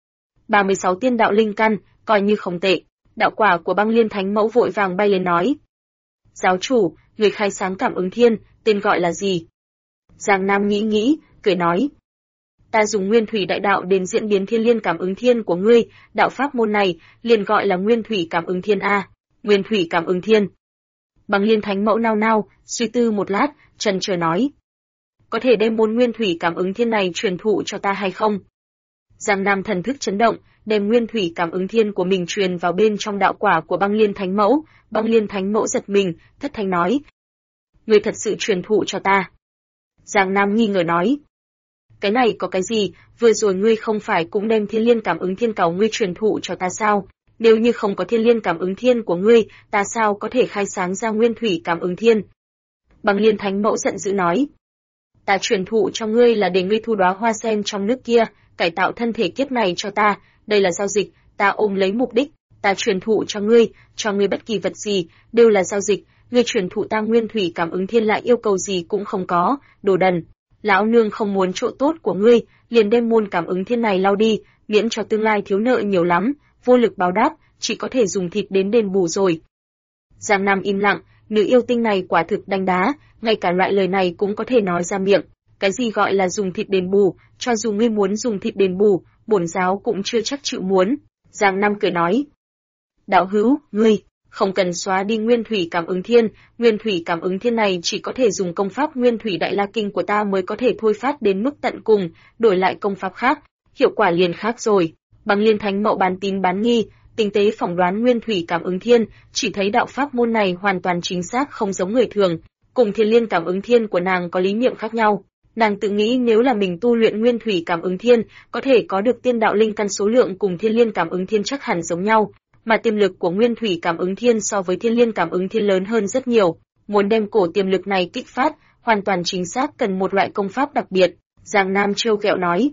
36 tiên đạo linh căn, coi như không tệ. Đạo quả của Băng Liên Thánh Mẫu vội vàng bay lên nói: "Giáo chủ, người khai sáng cảm ứng thiên, tên gọi là gì?" Giang Nam nghĩ, cười nói: "Ta dùng Nguyên Thủy Đại Đạo đến diễn biến Thiên Liên Cảm Ứng Thiên của ngươi, đạo pháp môn này liền gọi là Nguyên Thủy Cảm Ứng Thiên a." Nguyên Thủy Cảm Ứng Thiên. Băng Liên Thánh Mẫu nao nao, suy tư một lát, chần chờ nói: "Có thể đem môn Nguyên Thủy Cảm Ứng Thiên này truyền thụ cho ta hay không?" Giang Nam thần thức chấn động, đem Nguyên Thủy Cảm Ứng Thiên của mình truyền vào bên trong đạo quả của Băng Liên Thánh Mẫu. Băng Liên Thánh Mẫu giật mình, thất thanh nói: ngươi thật sự truyền thụ cho ta. Giang Nam nghi ngờ nói. Cái này có cái gì, vừa rồi ngươi không phải cũng đem thiên liên cảm ứng thiên cầu ngươi truyền thụ cho ta sao? Nếu như không có thiên liên cảm ứng thiên của ngươi, ta sao có thể khai sáng ra nguyên thủy cảm ứng thiên? Băng Liên Thánh Mẫu giận dữ nói. Ta truyền thụ cho ngươi là để ngươi thu đóa hoa sen trong nước kia, cải tạo thân thể kiếp này cho ta, đây là giao dịch, ta ôm lấy mục đích, ta truyền thụ cho ngươi bất kỳ vật gì, đều là giao dịch, ngươi truyền thụ ta nguyên thủy cảm ứng thiên lại yêu cầu gì cũng không có, đồ đần. Lão nương không muốn chỗ tốt của ngươi, liền đem môn cảm ứng thiên này lau đi, miễn cho tương lai thiếu nợ nhiều lắm, vô lực báo đáp, chỉ có thể dùng thịt đến đền bù rồi. Giang Nam im lặng, nữ yêu tinh này quả thực đánh đá, ngay cả loại lời này cũng có thể nói ra miệng. Cái gì gọi là dùng thịt đền bù, cho dù ngươi muốn dùng thịt đền bù, bổn giáo cũng chưa chắc chịu muốn. Giang Nam cười nói. Đạo hữu, ngươi, không cần xóa đi nguyên thủy cảm ứng thiên này chỉ có thể dùng công pháp nguyên thủy đại la kinh của ta mới có thể thôi phát đến mức tận cùng, đổi lại công pháp khác, hiệu quả liền khác rồi. Băng Liên Thánh Mẫu bán tín bán nghi, tinh tế phỏng đoán nguyên thủy cảm ứng thiên, chỉ thấy đạo pháp môn này hoàn toàn chính xác không giống người thường, cùng thiên liên cảm ứng thiên của nàng có lý niệm khác nhau. Nàng tự nghĩ nếu là mình tu luyện nguyên thủy cảm ứng thiên, có thể có được tiên đạo linh căn số lượng cùng thiên liên cảm ứng thiên chắc hẳn giống nhau, mà tiềm lực của nguyên thủy cảm ứng thiên so với thiên liên cảm ứng thiên lớn hơn rất nhiều. Muốn đem cổ tiềm lực này kích phát, hoàn toàn chính xác cần một loại công pháp đặc biệt. Giang Nam trêu ghẹo nói.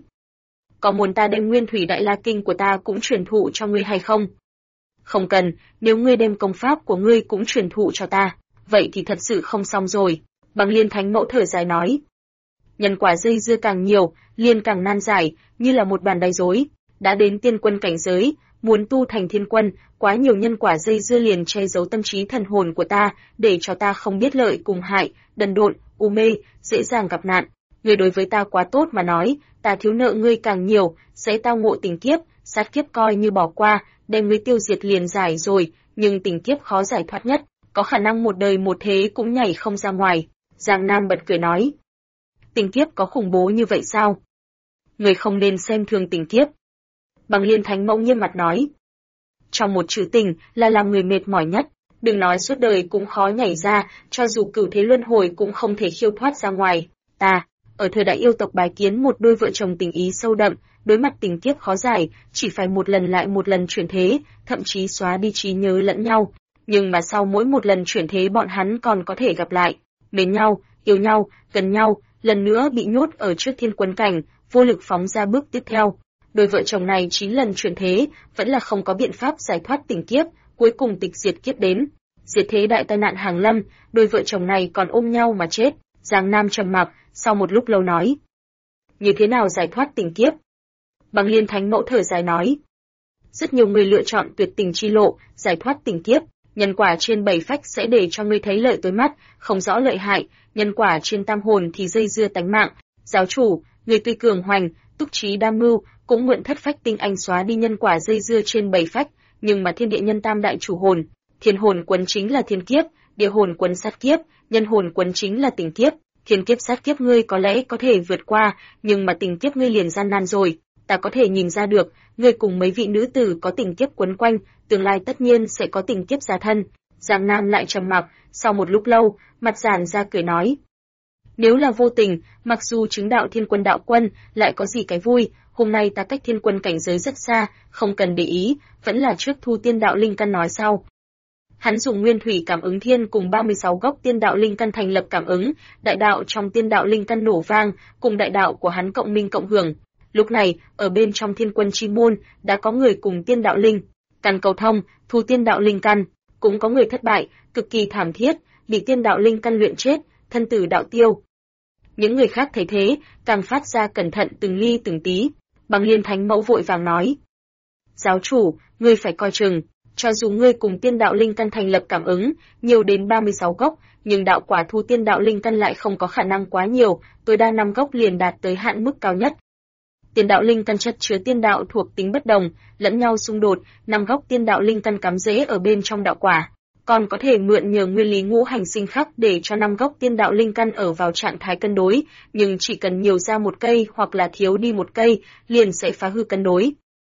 Có muốn ta đem nguyên thủy đại la kinh của ta cũng truyền thụ cho ngươi hay không? Không cần, nếu ngươi đem công pháp của ngươi cũng truyền thụ cho ta, vậy thì thật sự không xong rồi. Băng Liên Thánh Mẫu thở dài nói. Nhân quả dây dưa càng nhiều, liền càng nan giải, như là một bàn đáy rối. Đã đến tiên quân cảnh giới, muốn tu thành thiên quân, quá nhiều nhân quả dây dưa liền che giấu tâm trí thần hồn của ta, để cho ta không biết lợi cùng hại, đần độn, u mê, dễ dàng gặp nạn. Ngươi đối với ta quá tốt mà nói, ta thiếu nợ ngươi càng nhiều, sẽ tao ngộ tình kiếp, sát kiếp coi như bỏ qua, đem ngươi tiêu diệt liền giải rồi, nhưng tình kiếp khó giải thoát nhất, có khả năng một đời một thế cũng nhảy không ra ngoài. Giang Nam bật cười nói. Tình kiếp có khủng bố như vậy sao? Ngươi không nên xem thường tình kiếp. Băng Liên Thánh Mẫu nghiêm mặt nói. Trong một chữ tình là làm người mệt mỏi nhất, đừng nói suốt đời cũng khó nhảy ra, cho dù cửu thế luân hồi cũng không thể khiêu thoát ra ngoài. Ta, ở thời đại yêu tộc bái kiến một đôi vợ chồng tình ý sâu đậm, đối mặt tình kiếp khó giải, chỉ phải một lần lại một lần chuyển thế, thậm chí xóa đi trí nhớ lẫn nhau. Nhưng mà sau mỗi một lần chuyển thế bọn hắn còn có thể gặp lại, mến nhau, yêu nhau, gần nhau, lần nữa bị nhốt ở trước thiên quân cảnh, vô lực phóng ra bước tiếp theo. Đôi vợ chồng này 9 lần chuyển thế, vẫn là không có biện pháp giải thoát tình kiếp, cuối cùng tịch diệt kiếp đến. Diệt thế đại tai nạn hàng lâm, đôi vợ chồng này còn ôm nhau mà chết. Giang Nam trầm mặc, sau một lúc lâu nói. Như thế nào giải thoát tình kiếp? Băng Liên Thánh Mẫu thở dài nói. Rất nhiều người lựa chọn tuyệt tình chi lộ, giải thoát tình kiếp. Nhân quả trên 7 phách sẽ để cho ngươi thấy lợi tối mắt, không rõ lợi hại. Nhân quả trên tam hồn thì dây dưa tánh mạng. Giáo chủ, người tuy cường hoành, túc trí đam mưu, cũng mượn thất phách tinh anh xóa đi nhân quả dây dưa trên 7 phách, nhưng mà thiên địa nhân tam đại chủ hồn, thiên hồn quấn chính là thiên kiếp, địa hồn quấn sát kiếp, nhân hồn quấn chính là tình kiếp. Thiên kiếp sát kiếp ngươi có lẽ có thể vượt qua, nhưng mà tình kiếp ngươi liền gian nan rồi. Ta có thể nhìn ra được, ngươi cùng mấy vị nữ tử có tình kiếp quấn quanh, tương lai tất nhiên sẽ có tình kiếp gia thân. Giang Nam lại trầm mặc, sau một lúc lâu, mặt giãn ra cười nói. Nếu là vô tình, mặc dù chứng đạo thiên quân đạo quân, lại có gì cái vui, hôm nay ta cách thiên quân cảnh giới rất xa, không cần để ý, vẫn là trước thu tiên đạo linh căn nói sau. Hắn dùng nguyên thủy cảm ứng thiên cùng 36 gốc tiên đạo linh căn thành lập cảm ứng, đại đạo trong tiên đạo linh căn nổ vang, cùng đại đạo của hắn cộng minh cộng hưởng. Lúc này, ở bên trong thiên quân chi môn, đã có người cùng tiên đạo linh căn cầu thông, thu tiên đạo linh căn, cũng có người thất bại, cực kỳ thảm thiết, bị tiên đạo linh căn luyện chết, thân tử đạo tiêu. Những người khác thấy thế, càng phát ra cẩn thận từng ly từng tí. Băng Liên Thánh Mẫu vội vàng nói. Giáo chủ, ngươi phải coi chừng, cho dù ngươi cùng tiên đạo linh căn thành lập cảm ứng, nhiều đến 36 gốc, nhưng đạo quả thu tiên đạo linh căn lại không có khả năng quá nhiều, tối đa 5 gốc liền đạt tới hạn mức cao nhất. Tiên đạo linh căn chất chứa tiên đạo thuộc tính bất đồng, lẫn nhau xung đột, 5 gốc tiên đạo linh căn cắm rễ ở bên trong đạo quả. Còn có thể mượn nhờ nguyên lý ngũ hành sinh khắc để cho 5 gốc tiên đạo linh căn ở vào trạng thái cân đối, nhưng chỉ cần nhiều ra một cây hoặc là thiếu đi một cây, liền sẽ phá hư cân đối.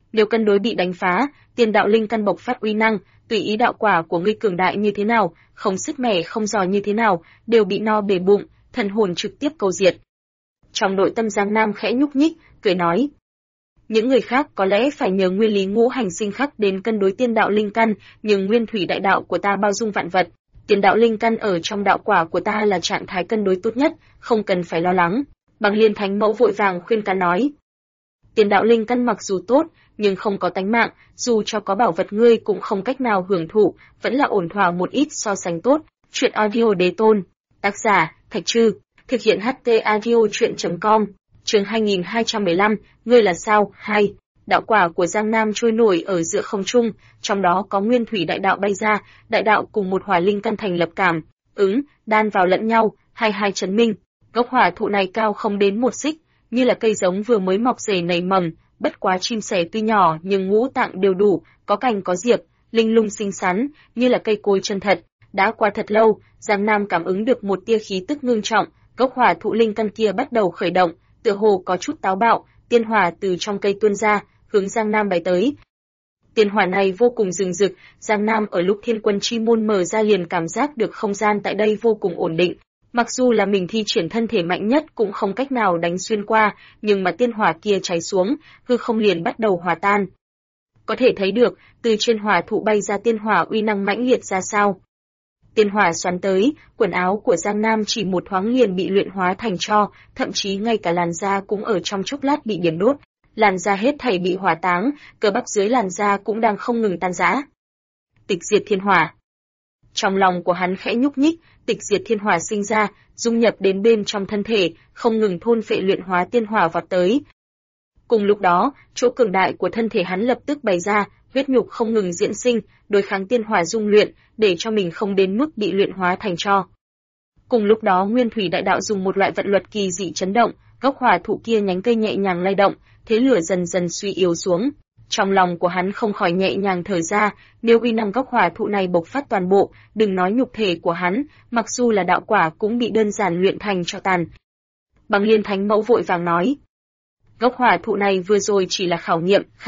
Nếu cân đối bị đánh phá, tiên đạo linh căn bộc phát uy năng, tùy ý đạo quả của ngươi cường đại như thế nào, không sức mẻ không giỏi như thế nào, đều bị no bể bụng, thần hồn trực tiếp câu diệt. Trong nội tâm Giang Nam khẽ nhúc nhích, cười nói: những người khác có lẽ phải nhờ nguyên lý ngũ hành sinh khắc đến cân đối tiên đạo linh căn, nhưng nguyên thủy đại đạo của ta bao dung vạn vật, tiên đạo linh căn ở trong đạo quả của ta là trạng thái cân đối tốt nhất, không cần phải lo lắng. Bằng Liên Thánh Mẫu vội vàng khuyên can nói: tiên đạo linh căn mặc dù tốt, nhưng không có tánh mạng, dù cho có bảo vật ngươi cũng không cách nào hưởng thụ, vẫn là ổn thỏa một ít so sánh tốt. Chuyện audio đế tôn, tác giả Thạch Trư, thực hiện HT audio truyện.com. Chương 2215, ngươi là sao? 2. Đạo quả của Giang Nam trôi nổi ở giữa không trung, trong đó có nguyên thủy đại đạo bay ra, đại đạo cùng một hỏa linh căn thành lập cảm ứng, đan vào lẫn nhau, hai chấn minh. Gốc hỏa thụ này cao không đến 1 xích, như là cây giống vừa mới mọc rễ nảy mầm, bất quá chim sẻ tuy nhỏ nhưng ngũ tạng đều đủ, có cành có diệp, linh lung xinh xắn, như là cây cối chân thật. Đã qua thật lâu, Giang Nam cảm ứng được một tia khí tức ngưng trọng, gốc hỏa thụ linh căn kia bắt đầu khởi động, tựa hồ có chút táo bạo, tiên hỏa từ trong cây tuôn ra, hướng Giang Nam bay tới. Tiên hỏa này vô cùng rừng rực, Giang Nam ở lúc Thiên Quân Chi Môn mở ra liền cảm giác được không gian tại đây vô cùng ổn định. Mặc dù là mình thi triển thân thể mạnh nhất cũng không cách nào đánh xuyên qua, nhưng mà tiên hỏa kia cháy xuống, hư không liền bắt đầu hòa tan. Có thể thấy được, từ trên hỏa thụ bay ra tiên hỏa uy năng mãnh liệt ra sao. Tiên hỏa xoắn tới, quần áo của Giang Nam chỉ một thoáng liền bị luyện hóa thành tro, thậm chí ngay cả làn da cũng ở trong chốc lát bị điểm đốt, làn da hết thảy bị hỏa táng, cơ bắp dưới làn da cũng đang không ngừng tan rã. Tịch diệt thiên hỏa. Trong lòng của hắn khẽ nhúc nhích, tịch diệt thiên hỏa sinh ra, dung nhập đến bên trong thân thể, không ngừng thôn phệ luyện hóa tiên hỏa vọt tới. Cùng lúc đó, chỗ cường đại của thân thể hắn lập tức bày ra, huyết nhục không ngừng diễn sinh, đối kháng tiên hỏa dung luyện, để cho mình không đến mức bị luyện hóa thành tro. Cùng lúc đó Nguyên Thủy Đại Đạo dùng một loại vận luật kỳ dị chấn động, gốc hỏa thụ kia nhánh cây nhẹ nhàng lay động, thế lửa dần dần suy yếu xuống. Trong lòng của hắn không khỏi nhẹ nhàng thở ra, nếu uy năng gốc hỏa thụ này bộc phát toàn bộ, đừng nói nhục thể của hắn, mặc dù là đạo quả cũng bị đơn giản luyện thành tro tàn. Bằng Liên Thánh Mẫu vội vàng nói: gốc hỏa thụ này vừa rồi chỉ là khảo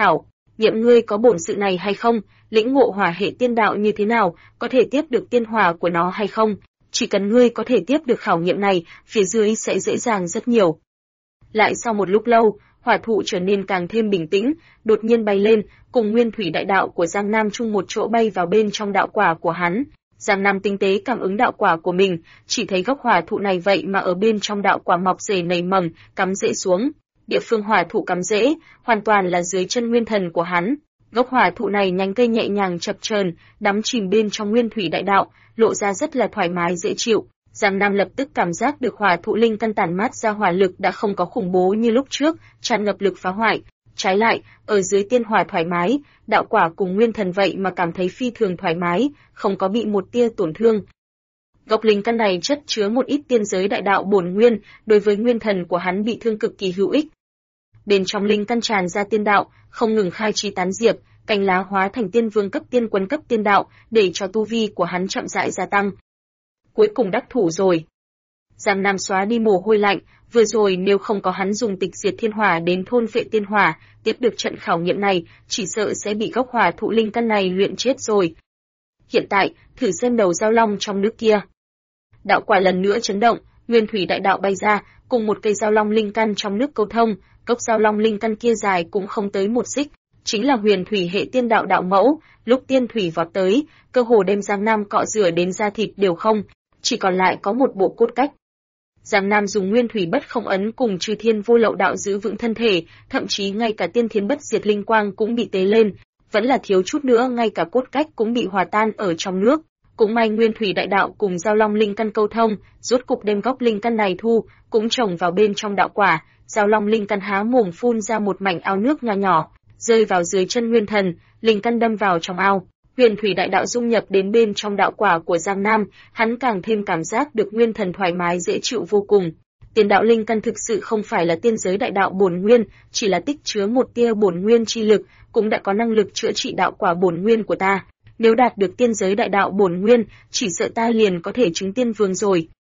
nghiệm ngươi có bổn sự này hay không, lĩnh ngộ hỏa hệ tiên đạo như thế nào, có thể tiếp được tiên hỏa của nó hay không, chỉ cần ngươi có thể tiếp được khảo nghiệm này, phía dưới sẽ dễ dàng rất nhiều. Lại sau một lúc lâu, hỏa thụ trở nên càng thêm bình tĩnh, đột nhiên bay lên, cùng Nguyên Thủy Đại Đạo của Giang Nam chung một chỗ bay vào bên trong đạo quả của hắn. Giang Nam tinh tế cảm ứng đạo quả của mình, chỉ thấy gốc hỏa thụ này vậy mà ở bên trong đạo quả mọc rễ nảy mầm, cắm rễ xuống. Địa phương hỏa thụ cắm rễ, hoàn toàn là dưới chân nguyên thần của hắn. Gốc hỏa thụ này nhánh cây nhẹ nhàng chập chờn, đắm chìm bên trong Nguyên Thủy Đại Đạo, lộ ra rất là thoải mái dễ chịu. Giang Nam lập tức cảm giác được hỏa thụ linh căn tản mát ra hỏa lực đã không có khủng bố như lúc trước, tràn ngập lực phá hoại. Trái lại, ở dưới tiên hỏa thoải mái, đạo quả cùng nguyên thần vậy mà cảm thấy phi thường thoải mái, không có bị một tia tổn thương. Gốc linh căn này chất chứa một ít tiên giới đại đạo bổn nguyên, đối với nguyên thần của hắn bị thương cực kỳ hữu ích. Bên trong linh căn tràn ra tiên đạo, không ngừng khai chi tán diệp, cành lá hóa thành tiên vương cấp tiên quân cấp tiên đạo, để cho tu vi của hắn chậm rãi gia tăng. Cuối cùng đắc thủ rồi. Giang Nam xóa đi mồ hôi lạnh, vừa rồi nếu không có hắn dùng tịch diệt thiên hỏa đến thôn phệ tiên hỏa, tiếp được trận khảo nghiệm này, chỉ sợ sẽ bị gốc hỏa thụ linh căn này luyện chết rồi. Hiện tại, thử xem đầu dao long trong nước kia. Đạo quả lần nữa chấn động, Nguyên Thủy Đại Đạo bay ra, cùng một cây dao long linh căn trong nước câu thông, gốc dao long linh căn kia dài cũng không tới 1 xích, chính là huyền thủy hệ tiên đạo đạo mẫu, lúc tiên thủy vọt tới, cơ hồ đem Giang Nam cọ rửa đến da thịt đều không, chỉ còn lại có một bộ cốt cách. Giang Nam dùng nguyên thủy bất không ấn cùng Chư Thiên Vô Lậu đạo giữ vững thân thể, thậm chí ngay cả tiên thiến bất diệt linh quang cũng bị tế lên, vẫn là thiếu chút nữa ngay cả cốt cách cũng bị hòa tan ở trong nước. Cũng may Nguyên Thủy Đại Đạo cùng Giao Long linh căn câu thông, rốt cục đem gốc linh căn này thu, cũng trồng vào bên trong đạo quả. Giao Long linh căn há mồm phun ra một mảnh ao nước nho nhỏ, rơi vào dưới chân nguyên thần, linh căn đâm vào trong ao. Huyền Thủy Đại Đạo dung nhập đến bên trong đạo quả của Giang Nam, hắn càng thêm cảm giác được nguyên thần thoải mái dễ chịu vô cùng. Tiên đạo linh căn thực sự không phải là tiên giới đại đạo bổn nguyên, chỉ là tích chứa một tia bổn nguyên chi lực, cũng đã có năng lực chữa trị đạo quả bổn nguyên của ta. Nếu đạt được tiên giới đại đạo bổn nguyên, chỉ sợ ta liền có thể chứng tiên vương rồi.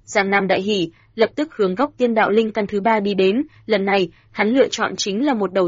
Giang Nam đại hỉ, lập tức hướng góc tiên đạo linh căn thứ 3 đi đến, lần này, hắn lựa chọn chính là một đầu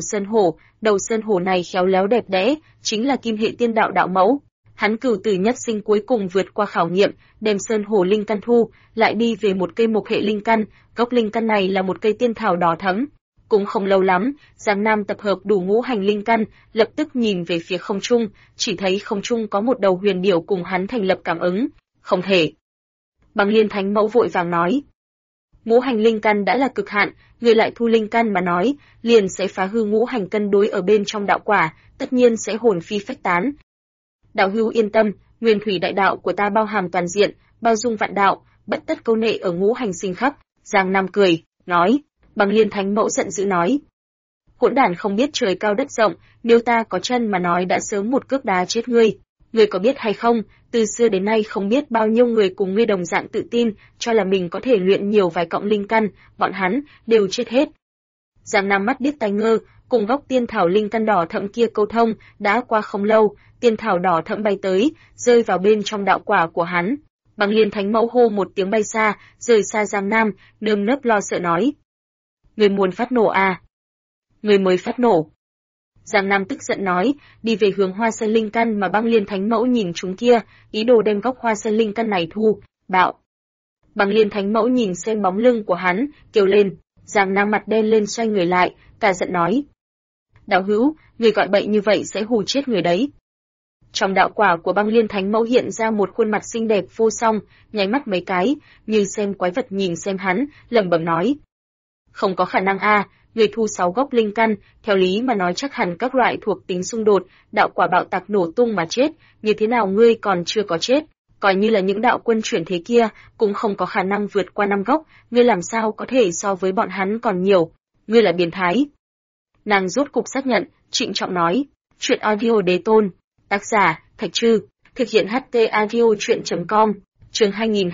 sơn hổ này khéo léo đẹp đẽ, chính là kim hệ tiên đạo đạo mẫu. Hắn cửu tử nhất sinh cuối cùng vượt qua khảo nghiệm, đem sơn hổ linh căn thu, lại đi về một cây mộc hệ linh căn, gốc linh căn này là một cây tiên thảo đỏ thẫm. Cũng không lâu lắm, Giang Nam tập hợp đủ ngũ hành linh căn, lập tức nhìn về phía không trung, chỉ thấy không trung có một đầu huyền điểu cùng hắn thành lập cảm ứng. Không thể. Băng Liên Thánh Mẫu vội vàng nói. Ngũ hành linh căn đã là cực hạn, người lại thu linh căn mà nói, liền sẽ phá hư ngũ hành cân đối ở bên trong đạo quả, tất nhiên sẽ hồn phi phách tán. Đạo hữu yên tâm, nguyên thủy đại đạo của ta bao hàm toàn diện, bao dung vạn đạo, bất tất câu nệ ở ngũ hành sinh khắc. Giang Nam cười, nói. Băng Liên Thánh Mẫu giận dữ nói. Hỗn đản không biết trời cao đất rộng, nếu ta có chân mà nói đã sớm một cước đá chết ngươi. Ngươi có biết hay không, từ xưa đến nay không biết bao nhiêu người cùng ngươi đồng dạng tự tin, cho là mình có thể luyện nhiều vài cọng linh căn, bọn hắn đều chết hết. Giang Nam mắt điếc tai ngơ, cùng gốc tiên thảo linh căn đỏ thẫm kia câu thông, đã qua không lâu, tiên thảo đỏ thẫm bay tới, rơi vào bên trong đạo quả của hắn. Băng Liên Thánh Mẫu hô một tiếng bay xa, rời xa Giang Nam, nơm nớp lo sợ nói. Người muốn phát nổ à? Người mới phát nổ. Giang Nam tức giận nói, đi về hướng hoa sen linh căn mà Băng Liên Thánh Mẫu nhìn chúng kia, ý đồ đem gốc hoa sen linh căn này thu, bạo. Băng Liên Thánh Mẫu nhìn xem bóng lưng của hắn, kêu lên, Giang Nam mặt đen lên xoay người lại, cả giận nói. Đạo hữu, người gọi bậy như vậy sẽ hù chết người đấy. Trong đạo quả của Băng Liên Thánh Mẫu hiện ra một khuôn mặt xinh đẹp vô song, nháy mắt mấy cái, như xem quái vật nhìn xem hắn, lẩm bẩm nói. Không có khả năng a, người thu 6 gốc linh căn, theo lý mà nói chắc hẳn các loại thuộc tính xung đột, đạo quả bạo tạc nổ tung mà chết, như thế nào ngươi còn chưa có chết, coi như là những đạo quân chuyển thế kia, cũng không có khả năng vượt qua 5 gốc, ngươi làm sao có thể so với bọn hắn còn nhiều, ngươi là biến thái. Nàng rốt cục xác nhận, trịnh trọng nói, chuyện audio đế tôn, tác giả, Thạch Trư, thực hiện HT audio chuyện.com, chương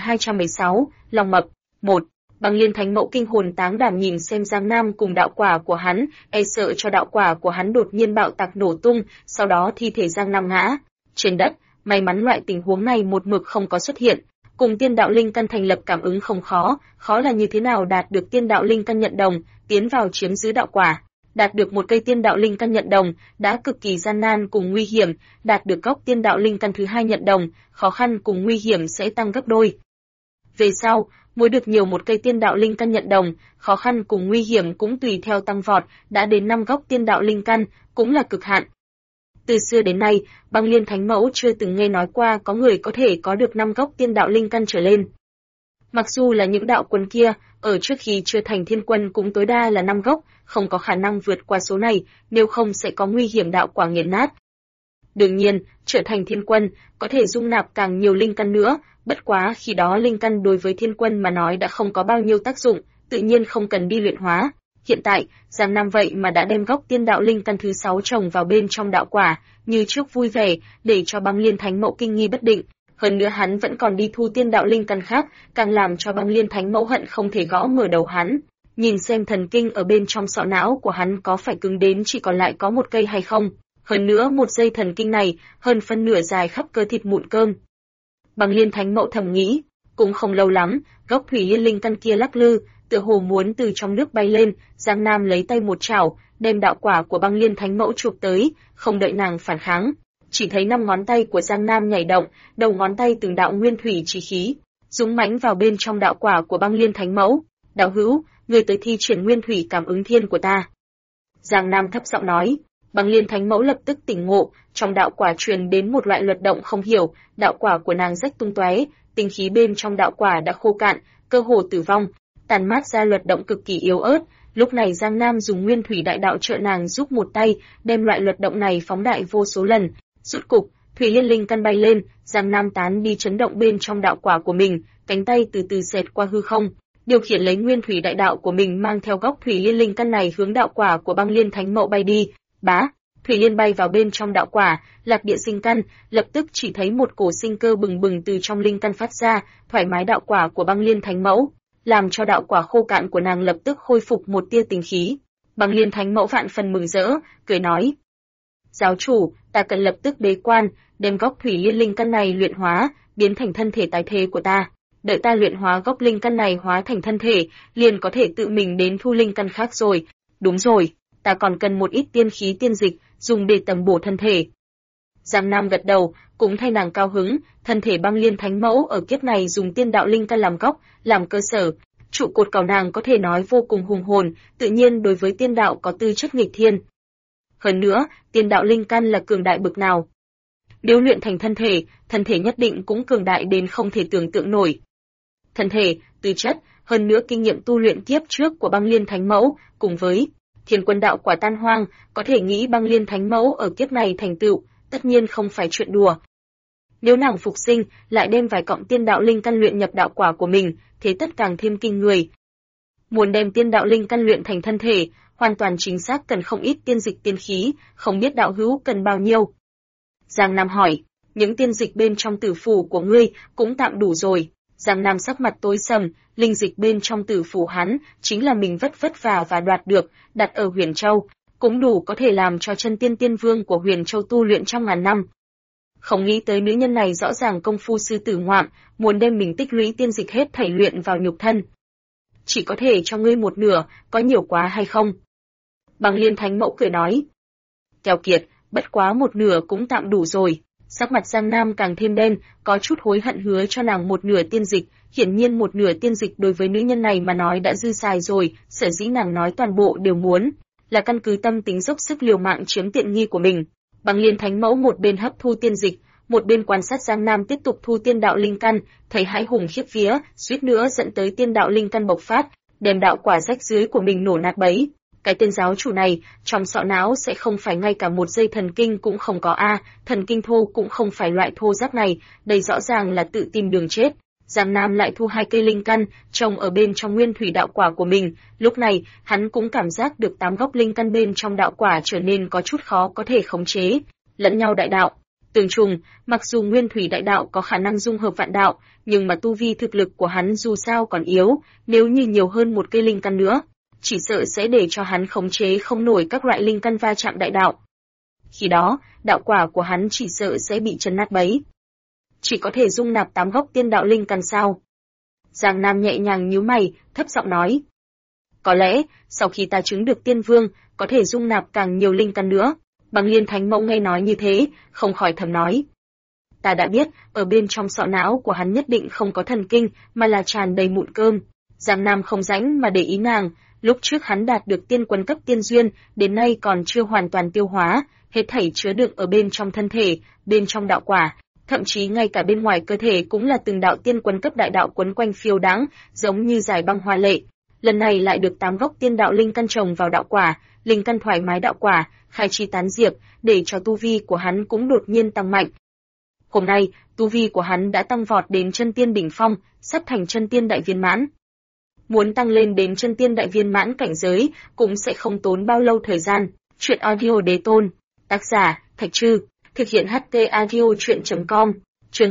2216, Lòng Mập, 1. Băng Liên Thánh Mẫu kinh hồn táng đảm nhìn xem Giang Nam cùng đạo quả của hắn, e sợ cho đạo quả của hắn đột nhiên bạo tạc nổ tung, sau đó thi thể Giang Nam ngã trên đất. May mắn loại tình huống này một mực không có xuất hiện. Cùng tiên đạo linh căn thành lập cảm ứng không khó, khó là như thế nào đạt được tiên đạo linh căn nhận đồng, tiến vào chiếm giữ đạo quả. Đạt được một cây tiên đạo linh căn nhận đồng đã cực kỳ gian nan cùng nguy hiểm, đạt được gốc tiên đạo linh căn thứ 2 nhận đồng, khó khăn cùng nguy hiểm sẽ tăng gấp đôi. Về sau, mỗi được nhiều một cây tiên đạo linh căn nhận đồng, khó khăn cùng nguy hiểm cũng tùy theo tăng vọt, đã đến 5 gốc tiên đạo linh căn, cũng là cực hạn. Từ xưa đến nay, Băng Liên Thánh Mẫu chưa từng nghe nói qua có người có thể có được 5 gốc tiên đạo linh căn trở lên. Mặc dù là những đạo quân kia, ở trước khi chưa thành thiên quân cũng tối đa là 5 gốc, không có khả năng vượt qua số này, nếu không sẽ có nguy hiểm đạo quả nghiền nát. Đương nhiên, trở thành thiên quân, có thể dung nạp càng nhiều linh căn nữa, bất quá khi đó linh căn đối với thiên quân mà nói đã không có bao nhiêu tác dụng, tự nhiên không cần đi luyện hóa. Hiện tại, Giang Nam vậy mà đã đem gốc tiên đạo linh căn thứ 6 trồng vào bên trong đạo quả, như trước vui vẻ, để cho Băng Liên Thánh Mẫu kinh nghi bất định. Hơn nữa hắn vẫn còn đi thu tiên đạo linh căn khác, càng làm cho Băng Liên Thánh Mẫu hận không thể gõ mở đầu hắn. Nhìn xem thần kinh ở bên trong sọ não của hắn có phải cứng đến chỉ còn lại có một cây hay không. Hơn nữa một dây thần kinh này, hơn phân nửa dài khắp cơ thịt mụn cơm. Băng Liên Thánh Mẫu thầm nghĩ, cũng không lâu lắm, gốc thủy liên linh căn kia lắc lư, tựa hồ muốn từ trong nước bay lên, Giang Nam lấy tay một chảo, đem đạo quả của Băng Liên Thánh Mẫu chụp tới, không đợi nàng phản kháng, chỉ thấy 5 ngón tay của Giang Nam nhảy động, đầu ngón tay từng đạo nguyên thủy chí khí, dũng mãnh vào bên trong đạo quả của Băng Liên Thánh Mẫu. Đạo hữu, người tới thi triển nguyên thủy cảm ứng thiên của ta. Giang Nam thấp giọng nói. Băng Liên Thánh Mẫu lập tức tỉnh ngộ, trong đạo quả truyền đến một loại luật động không hiểu, đạo quả của nàng rách tung tóe, tinh khí bên trong đạo quả đã khô cạn, cơ hồ tử vong, tàn mát ra luật động cực kỳ yếu ớt. Lúc này Giang Nam dùng nguyên thủy đại đạo trợ nàng giúp một tay, đem loại luật động này phóng đại vô số lần. Rút cục, thủy liên linh căn bay lên, Giang Nam tán đi chấn động bên trong đạo quả của mình, cánh tay từ từ xẹt qua hư không, điều khiển lấy nguyên thủy đại đạo của mình mang theo gốc thủy liên linh căn này hướng đạo quả của Băng Liên Thánh Mẫu bay đi. Bá, thủy liên bay vào bên trong đạo quả, lạc địa sinh căn, lập tức chỉ thấy một cổ sinh cơ bừng bừng từ trong linh căn phát ra, thoải mái đạo quả của Băng Liên Thánh Mẫu, làm cho đạo quả khô cạn của nàng lập tức khôi phục một tia tinh khí. Băng Liên Thánh Mẫu vạn phần mừng rỡ, cười nói: "Giáo chủ, ta cần lập tức bế quan, đem gốc thủy liên linh căn này luyện hóa, biến thành thân thể tái thế của ta." đợi ta luyện hóa gốc linh căn này hóa thành thân thể, liền có thể tự mình đến thu linh căn khác rồi. Đúng rồi, ta còn cần một ít tiên khí tiên dịch, dùng để tầm bổ thân thể. Giang Nam gật đầu, cũng thay nàng cao hứng, thân thể Băng Liên Thánh Mẫu ở kiếp này dùng tiên đạo linh căn làm gốc, làm cơ sở, trụ cột của nàng có thể nói vô cùng hùng hồn, tự nhiên đối với tiên đạo có tư chất nghịch thiên. Hơn nữa, tiên đạo linh căn là cường đại bực nào. Nếu luyện thành thân thể nhất định cũng cường đại đến không thể tưởng tượng nổi. Thân thể, tư chất, hơn nữa kinh nghiệm tu luyện kiếp trước của Băng Liên Thánh Mẫu, cùng với Thiên Quân đạo quả tan hoang, có thể nghĩ Băng Liên Thánh Mẫu ở kiếp này thành tựu, tất nhiên không phải chuyện đùa. Nếu nàng phục sinh, lại đem vài cọng tiên đạo linh căn luyện nhập đạo quả của mình, thế tất càng thêm kinh người. Muốn đem tiên đạo linh căn luyện thành thân thể, hoàn toàn chính xác cần không ít tiên dịch tiên khí, không biết đạo hữu cần bao nhiêu. Giang Nam hỏi, những tiên dịch bên trong tử phủ của ngươi cũng tạm đủ rồi. Giang Nam sắc mặt tối sầm, linh dịch bên trong tử phủ hắn chính là mình vất vả và đoạt được, đặt ở Huyền Châu, cũng đủ có thể làm cho chân tiên tiên vương của Huyền Châu tu luyện trong ngàn năm. Không nghĩ tới nữ nhân này rõ ràng công phu sư tử ngoạm, muốn đem mình tích lũy tiên dịch hết thảy luyện vào nhục thân. Chỉ có thể cho ngươi một nửa, có nhiều quá hay không? Băng Liên Thánh Mẫu cười nói. Keo kiệt, bất quá một nửa cũng tạm đủ rồi. Sắc mặt Giang Nam càng thêm đen, có chút hối hận hứa cho nàng một nửa tiên dịch, hiển nhiên một nửa tiên dịch đối với nữ nhân này mà nói đã dư xài rồi, sở dĩ nàng nói toàn bộ đều muốn, là căn cứ tâm tính dốc sức liều mạng chiếm tiện nghi của mình. Băng Liên Thánh Mẫu một bên hấp thu tiên dịch, một bên quan sát Giang Nam tiếp tục thu tiên đạo linh căn, thấy hãi hùng khiếp vía, suýt nữa dẫn tới tiên đạo linh căn bộc phát, đem đạo quả rách dưới của mình nổ nát bấy. Cái tên giáo chủ này, trong sọ não sẽ không phải ngay cả một dây thần kinh cũng không có thần kinh thô cũng không phải loại thô ráp này, đây rõ ràng là tự tìm đường chết. Giang Nam lại thu 2 cây linh căn, trồng ở bên trong nguyên thủy đạo quả của mình, lúc này, hắn cũng cảm giác được 8 gốc linh căn bên trong đạo quả trở nên có chút khó có thể khống chế, lẫn nhau đại đạo. Tương trùng, mặc dù nguyên thủy đại đạo có khả năng dung hợp vạn đạo, nhưng mà tu vi thực lực của hắn dù sao còn yếu, nếu như nhiều hơn 1 cây linh căn nữa, chỉ sợ sẽ để cho hắn khống chế không nổi các loại linh căn va chạm đại đạo. Khi đó, đạo quả của hắn chỉ sợ sẽ bị chấn nát bấy. Chỉ có thể dung nạp 8 gốc tiên đạo linh căn sao? Giang Nam nhẹ nhàng nhíu mày, thấp giọng nói. Có lẽ, sau khi ta chứng được tiên vương, có thể dung nạp càng nhiều linh căn nữa. Băng Liên Thánh Mẫu nghe nói như thế, không khỏi thầm nói. Ta đã biết, ở bên trong sọ não của hắn nhất định không có thần kinh, mà là tràn đầy mụn cơm. Giang Nam không rảnh mà để ý nàng, lúc trước hắn đạt được tiên quân cấp tiên duyên, đến nay còn chưa hoàn toàn tiêu hóa, hết thảy chứa đựng ở bên trong thân thể, bên trong đạo quả, thậm chí ngay cả bên ngoài cơ thể cũng là từng đạo tiên quân cấp đại đạo quấn quanh phiêu đáng, giống như giải băng hoa lệ. Lần này lại được 8 gốc tiên đạo linh căn trồng vào đạo quả, linh căn thoải mái đạo quả, khai chi tán diệp, để cho tu vi của hắn cũng đột nhiên tăng mạnh. Hôm nay, tu vi của hắn đã tăng vọt đến chân tiên đỉnh phong, sắp thành chân tiên đại viên mãn. Muốn tăng lên đến chân tiên đại viên mãn cảnh giới, cũng sẽ không tốn bao lâu thời gian. Chuyện audio đế tôn, tác giả, Thạch Trư, thực hiện HT audio chuyện.com, chương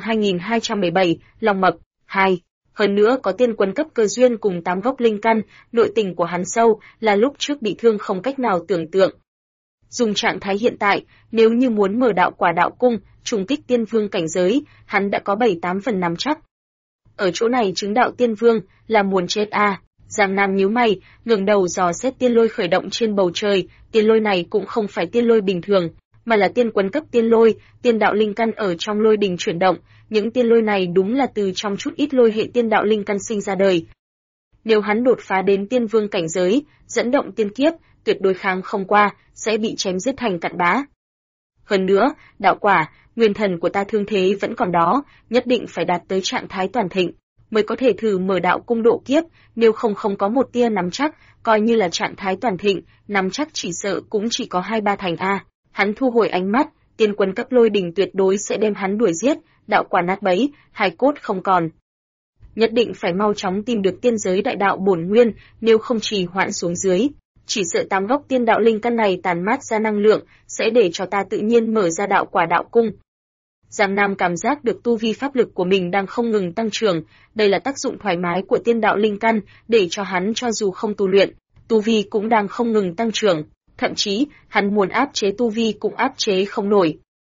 2217, Lòng Mập, 2. Hơn nữa có tiên quân cấp cơ duyên cùng 8 gốc linh căn, nội tình của hắn sâu, là lúc trước bị thương không cách nào tưởng tượng. Dùng trạng thái hiện tại, nếu như muốn mở đạo quả đạo cung, trùng kích tiên vương cảnh giới, hắn đã có 7-8 phần nắm chắc. Ở chỗ này chứng đạo tiên vương, là muốn chết Giang Nam nhíu mày, ngẩng đầu dò xét tiên lôi khởi động trên bầu trời, tiên lôi này cũng không phải tiên lôi bình thường, mà là tiên quân cấp tiên lôi, tiên đạo linh căn ở trong lôi đình chuyển động, những tiên lôi này đúng là từ trong chút ít lôi hệ tiên đạo linh căn sinh ra đời. Nếu hắn đột phá đến tiên vương cảnh giới, dẫn động tiên kiếp, tuyệt đối kháng không qua, sẽ bị chém giết thành cặn bã. Hơn nữa, đạo quả, nguyên thần của ta thương thế vẫn còn đó, nhất định phải đạt tới trạng thái toàn thịnh, mới có thể thử mở đạo cung độ kiếp, nếu không có một tia nắm chắc, coi như là trạng thái toàn thịnh, nắm chắc chỉ sợ cũng chỉ có 2-3 thành Hắn thu hồi ánh mắt, tiên quân cấp lôi đỉnh tuyệt đối sẽ đem hắn đuổi giết, đạo quả nát bấy, hài cốt không còn. Nhất định phải mau chóng tìm được tiên giới đại đạo bổn nguyên, nếu không trì hoãn xuống dưới. Chỉ sợ 8 gốc tiên đạo linh căn này tàn mát ra năng lượng, sẽ để cho ta tự nhiên mở ra đạo quả đạo cung. Giang Nam cảm giác được tu vi pháp lực của mình đang không ngừng tăng trưởng, đây là tác dụng thoải mái của tiên đạo linh căn, để cho hắn cho dù không tu luyện, tu vi cũng đang không ngừng tăng trưởng, thậm chí, hắn muốn áp chế tu vi cũng áp chế không nổi.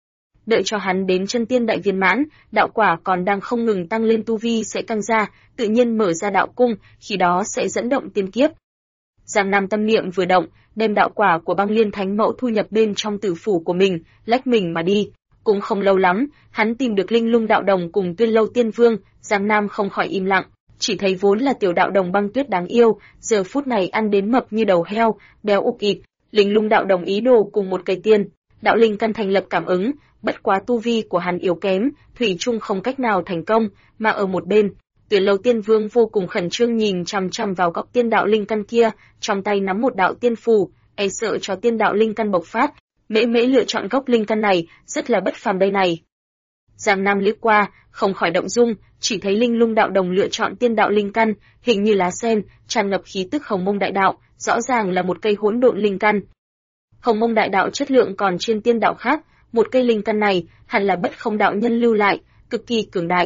đợi cho hắn đến chân tiên đại viên mãn, đạo quả còn đang không ngừng tăng lên, tu vi sẽ căng ra, tự nhiên mở ra đạo cung, khi đó sẽ dẫn động tiên kiếp. Giang Nam tâm niệm vừa động, đem đạo quả của Băng Liên Thánh Mẫu thu nhập bên trong tử phủ của mình, lách mình mà đi. Cũng không lâu lắm, hắn tìm được Linh Lung đạo đồng cùng Tuyên Lâu Tiên Vương, Giang Nam không khỏi im lặng, chỉ thấy vốn là tiểu đạo đồng Băng Tuyết đáng yêu, giờ phút này ăn đến mập như đầu heo, béo ục ịch. Linh Lung đạo đồng ý đồ cùng một cây tiên đạo linh căn thành lập cảm ứng, bất quá tu vi của hắn yếu kém, thủy chung không cách nào thành công, mà ở một bên, Tuyên Lâu Tiên Vương vô cùng khẩn trương nhìn chằm chằm vào góc tiên đạo linh căn kia, trong tay nắm một đạo tiên phù, e sợ cho tiên đạo linh căn bộc phát. Mễ Mễ lựa chọn gốc linh căn này, rất là bất phàm đây này. Giang Nam liếc qua, không khỏi động dung, chỉ thấy Linh Lung đạo đồng lựa chọn tiên đạo linh căn, hình như lá sen, tràn ngập khí tức Hồng Mông đại đạo, rõ ràng là một cây hỗn độn linh căn. Hồng Mông đại đạo chất lượng còn trên tiên đạo khác, một cây linh căn này hẳn là Bất Không đạo nhân lưu lại, cực kỳ cường đại.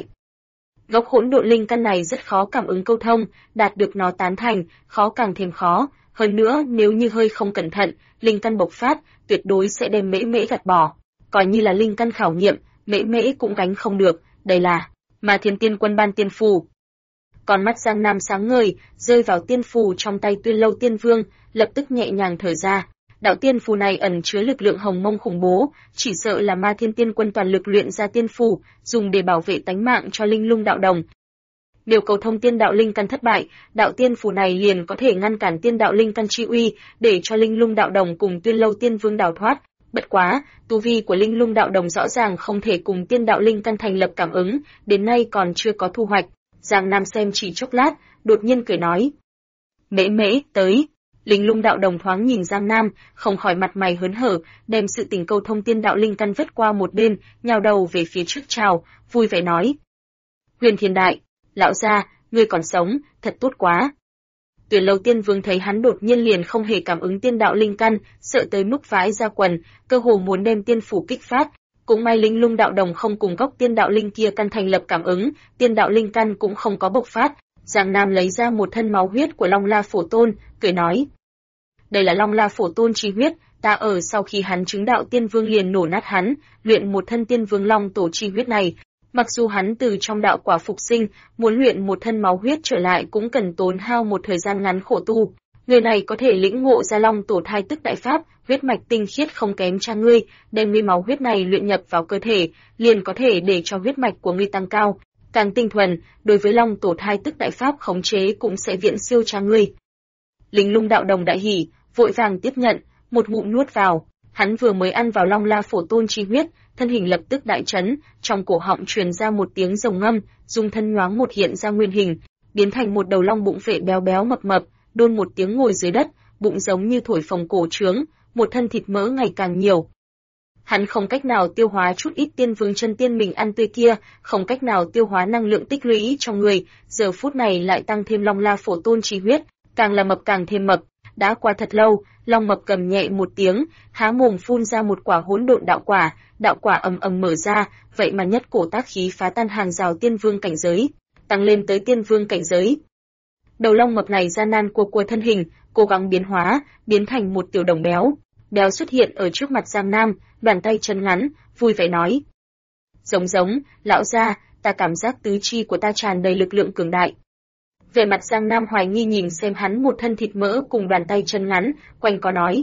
Gốc hỗn độn linh căn này rất khó cảm ứng câu thông, đạt được nó tán thành, khó càng thêm khó, hơn nữa nếu như hơi không cẩn thận, linh căn bộc phát, tuyệt đối sẽ đem Mễ Mễ gạt bỏ. Coi như là linh căn khảo nghiệm, Mễ Mễ cũng gánh không được, đây là Ma Thiên Tiên Quân ban tiên phù. Con mắt Giang Nam sáng ngời, rơi vào tiên phù trong tay Tuyên Lâu Tiên Vương, lập tức nhẹ nhàng thở ra. Đạo tiên phù này ẩn chứa lực lượng hồng mông khủng bố, chỉ sợ là Ma Thiên Tiên Quân toàn lực luyện ra tiên phù, dùng để bảo vệ tánh mạng cho Linh Lung đạo đồng. Nếu cầu thông tiên đạo linh căn thất bại, đạo tiên phù này liền có thể ngăn cản tiên đạo linh căn chi uy, để cho Linh Lung đạo đồng cùng Tuyên Lâu Tiên Vương đào thoát. Bất quá, tu vi của Linh Lung đạo đồng rõ ràng không thể cùng tiên đạo linh căn thành lập cảm ứng, đến nay còn chưa có thu hoạch. Giang Nam xem chỉ chốc lát, đột nhiên cười nói: "Mễ Mễ, tới." Linh Lung đạo đồng thoáng nhìn Giang Nam, không khỏi mặt mày hớn hở, đem sự tình câu thông tiên đạo linh căn vứt qua một bên, nhào đầu về phía trước chào, vui vẻ nói: "Huyền Thiên Đại, lão gia, ngươi còn sống, thật tốt quá." Tuyên Lâu Tiên Vương thấy hắn đột nhiên liền không hề cảm ứng tiên đạo linh căn, sợ tới mức vãi ra quần, cơ hồ muốn đem tiên phủ kích phát. Cũng may Linh Lung đạo đồng không cùng gốc tiên đạo linh kia căn thành lập cảm ứng, tiên đạo linh căn cũng không có bộc phát. Giang Nam lấy ra một thân máu huyết của Long La Phổ Tôn, cười nói: "Đây là Long La Phổ Tôn chi huyết, ta ở sau khi hắn chứng đạo tiên vương liền nổ nát hắn, luyện một thân tiên vương long tổ chi huyết này. Mặc dù hắn từ trong đạo quả phục sinh, muốn luyện một thân máu huyết trở lại cũng cần tốn hao một thời gian ngắn khổ tu. Người này có thể lĩnh ngộ ra long tổ thai tức đại pháp, huyết mạch tinh khiết không kém cha ngươi, đem ngươi máu huyết này luyện nhập vào cơ thể, liền có thể để cho huyết mạch của ngươi tăng cao, càng tinh thuần, đối với long tổ thai tức đại pháp khống chế cũng sẽ viễn siêu cha ngươi." Linh Lung đạo đồng đại hỉ, vội vàng tiếp nhận, một ngụm nuốt vào. Hắn vừa mới ăn vào Long La Phổ Tôn chi huyết, thân hình lập tức đại chấn, trong cổ họng truyền ra một tiếng rồng ngâm, dung thân nhoáng một hiện ra nguyên hình, biến thành một đầu long bụng phệ béo béo mập mập, đôn một tiếng ngồi dưới đất, bụng giống như thổi phồng cổ trướng, một thân thịt mỡ ngày càng nhiều. Hắn không cách nào tiêu hóa chút ít tiên vương chân tiên mình ăn tươi kia, không cách nào tiêu hóa năng lượng tích lũy trong người, giờ phút này lại tăng thêm Long La Phổ Tôn chi huyết, càng là mập càng thêm mập. Đã qua thật lâu, Long mập cầm nhẹ một tiếng, há mồm phun ra một quả hỗn độn đạo quả ầm ầm mở ra, vậy mà nhất cổ tác khí phá tan hàng rào tiên vương cảnh giới, tăng lên tới tiên vương cảnh giới. Đầu long mập này gian nan cua thân hình, cố gắng biến hóa, biến thành một tiểu đồng béo. Béo xuất hiện ở trước mặt Giang Nam, bàn tay chân ngắn, vui vẻ nói: Giống, lão gia, ta cảm giác tứ chi của ta tràn đầy lực lượng cường đại." Về mặt Giang Nam hoài nghi nhìn xem hắn một thân thịt mỡ cùng bàn tay chân ngắn, quanh có nói: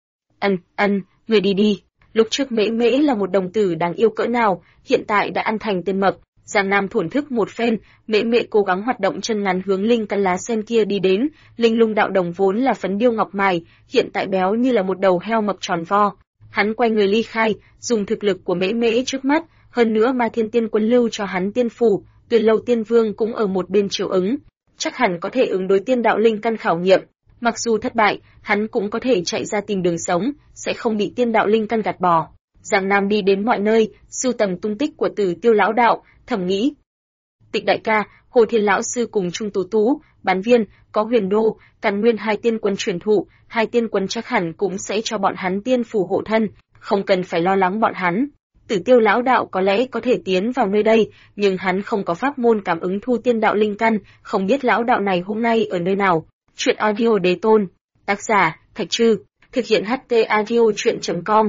Người đi. Lúc trước Mễ Mễ là một đồng tử đáng yêu cỡ nào, hiện tại đã ăn thành tên mập. Giang Nam thổn thức một phen, Mễ Mễ cố gắng hoạt động chân ngắn hướng linh căn lá sen kia đi đến. Linh Lung đạo đồng vốn là phấn điêu ngọc mài, hiện tại béo như là một đầu heo mập tròn vo. Hắn quay người ly khai, dùng thực lực của Mễ Mễ trước mắt, hơn nữa Ma Thiên Tiên Quân lưu cho hắn tiên phù, Tuyên Lâu Tiên Vương cũng ở một bên chiếu ứng, chắc hẳn có thể ứng đối tiên đạo linh căn khảo nghiệm. Mặc dù thất bại, hắn cũng có thể chạy ra tìm đường sống, sẽ không bị tiên đạo linh căn gạt bỏ. Giang Nam đi đến mọi nơi, sưu tầm tung tích của Tử Tiêu lão đạo, thầm nghĩ: Tịch đại ca, Hồ Thiên lão sư cùng Trung Tú Tú, Bán Viên, có Huyền Đô, Càn Nguyên hai tiên quân truyền thụ, hai tiên quân chắc hẳn cũng sẽ cho bọn hắn tiên phù hộ thân, không cần phải lo lắng bọn hắn. Tử Tiêu lão đạo có lẽ có thể tiến vào nơi đây, nhưng hắn không có pháp môn cảm ứng thu tiên đạo linh căn, không biết lão đạo này hôm nay ở nơi nào. Chuyện audio Đế Tôn, tác giả Thạch Trư, thực hiện HT audio truyện.com.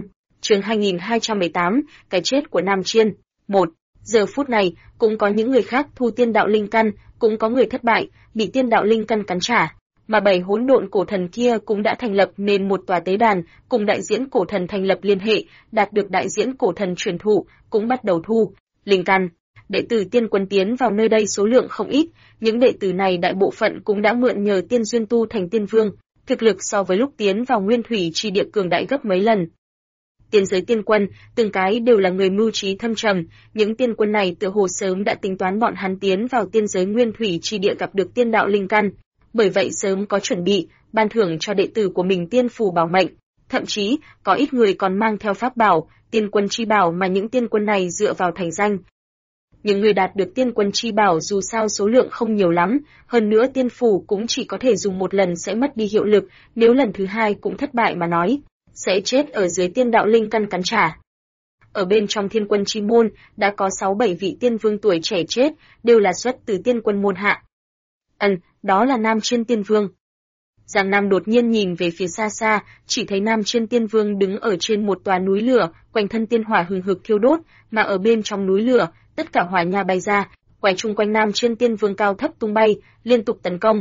Chương 2218, cái chết của Nam Chiên. 1. Giờ phút này, cũng có những người khác thu tiên đạo linh căn, cũng có người thất bại, bị tiên đạo linh căn cắn trả. Mà 7 hỗn độn cổ thần kia cũng đã thành lập nên một tòa tế đàn, cùng đại diễn cổ thần thành lập liên hệ, đạt được đại diễn cổ thần truyền thụ, cũng bắt đầu thu linh căn. Đệ tử tiên quân tiến vào nơi đây số lượng không ít, những đệ tử này đại bộ phận cũng đã mượn nhờ tiên duyên tu thành tiên vương, thực lực so với lúc tiến vào nguyên thủy chi địa cường đại gấp mấy lần. Tiên giới tiên quân, từng cái đều là người mưu trí thâm trầm, những tiên quân này tựa hồ sớm đã tính toán bọn hắn tiến vào tiên giới nguyên thủy chi địa gặp được tiên đạo linh căn, bởi vậy sớm có chuẩn bị, ban thưởng cho đệ tử của mình tiên phù bảo mệnh, thậm chí có ít người còn mang theo pháp bảo, tiên quân chi bảo mà những tiên quân này dựa vào thành danh. Những người đạt được tiên quân chi bảo dù sao số lượng không nhiều lắm, hơn nữa tiên phù cũng chỉ có thể dùng một lần sẽ mất đi hiệu lực, nếu lần thứ hai cũng thất bại mà nói, sẽ chết ở dưới tiên đạo linh căn cắn trả. Ở bên trong thiên quân chi môn, đã có 6-7 vị tiên vương tuổi trẻ chết, đều là xuất từ tiên quân môn hạ. Đó là Nam Chiên Tiên Vương. Giang Nam đột nhiên nhìn về phía xa xa, chỉ thấy Nam Chiên Tiên Vương đứng ở trên một tòa núi lửa, quanh thân tiên hỏa hừng hực thiêu đốt, mà ở bên trong núi lửa, tất cả hỏa nha bay ra, quay chung quanh Nam Chiên Tiên Vương cao thấp tung bay, liên tục tấn công.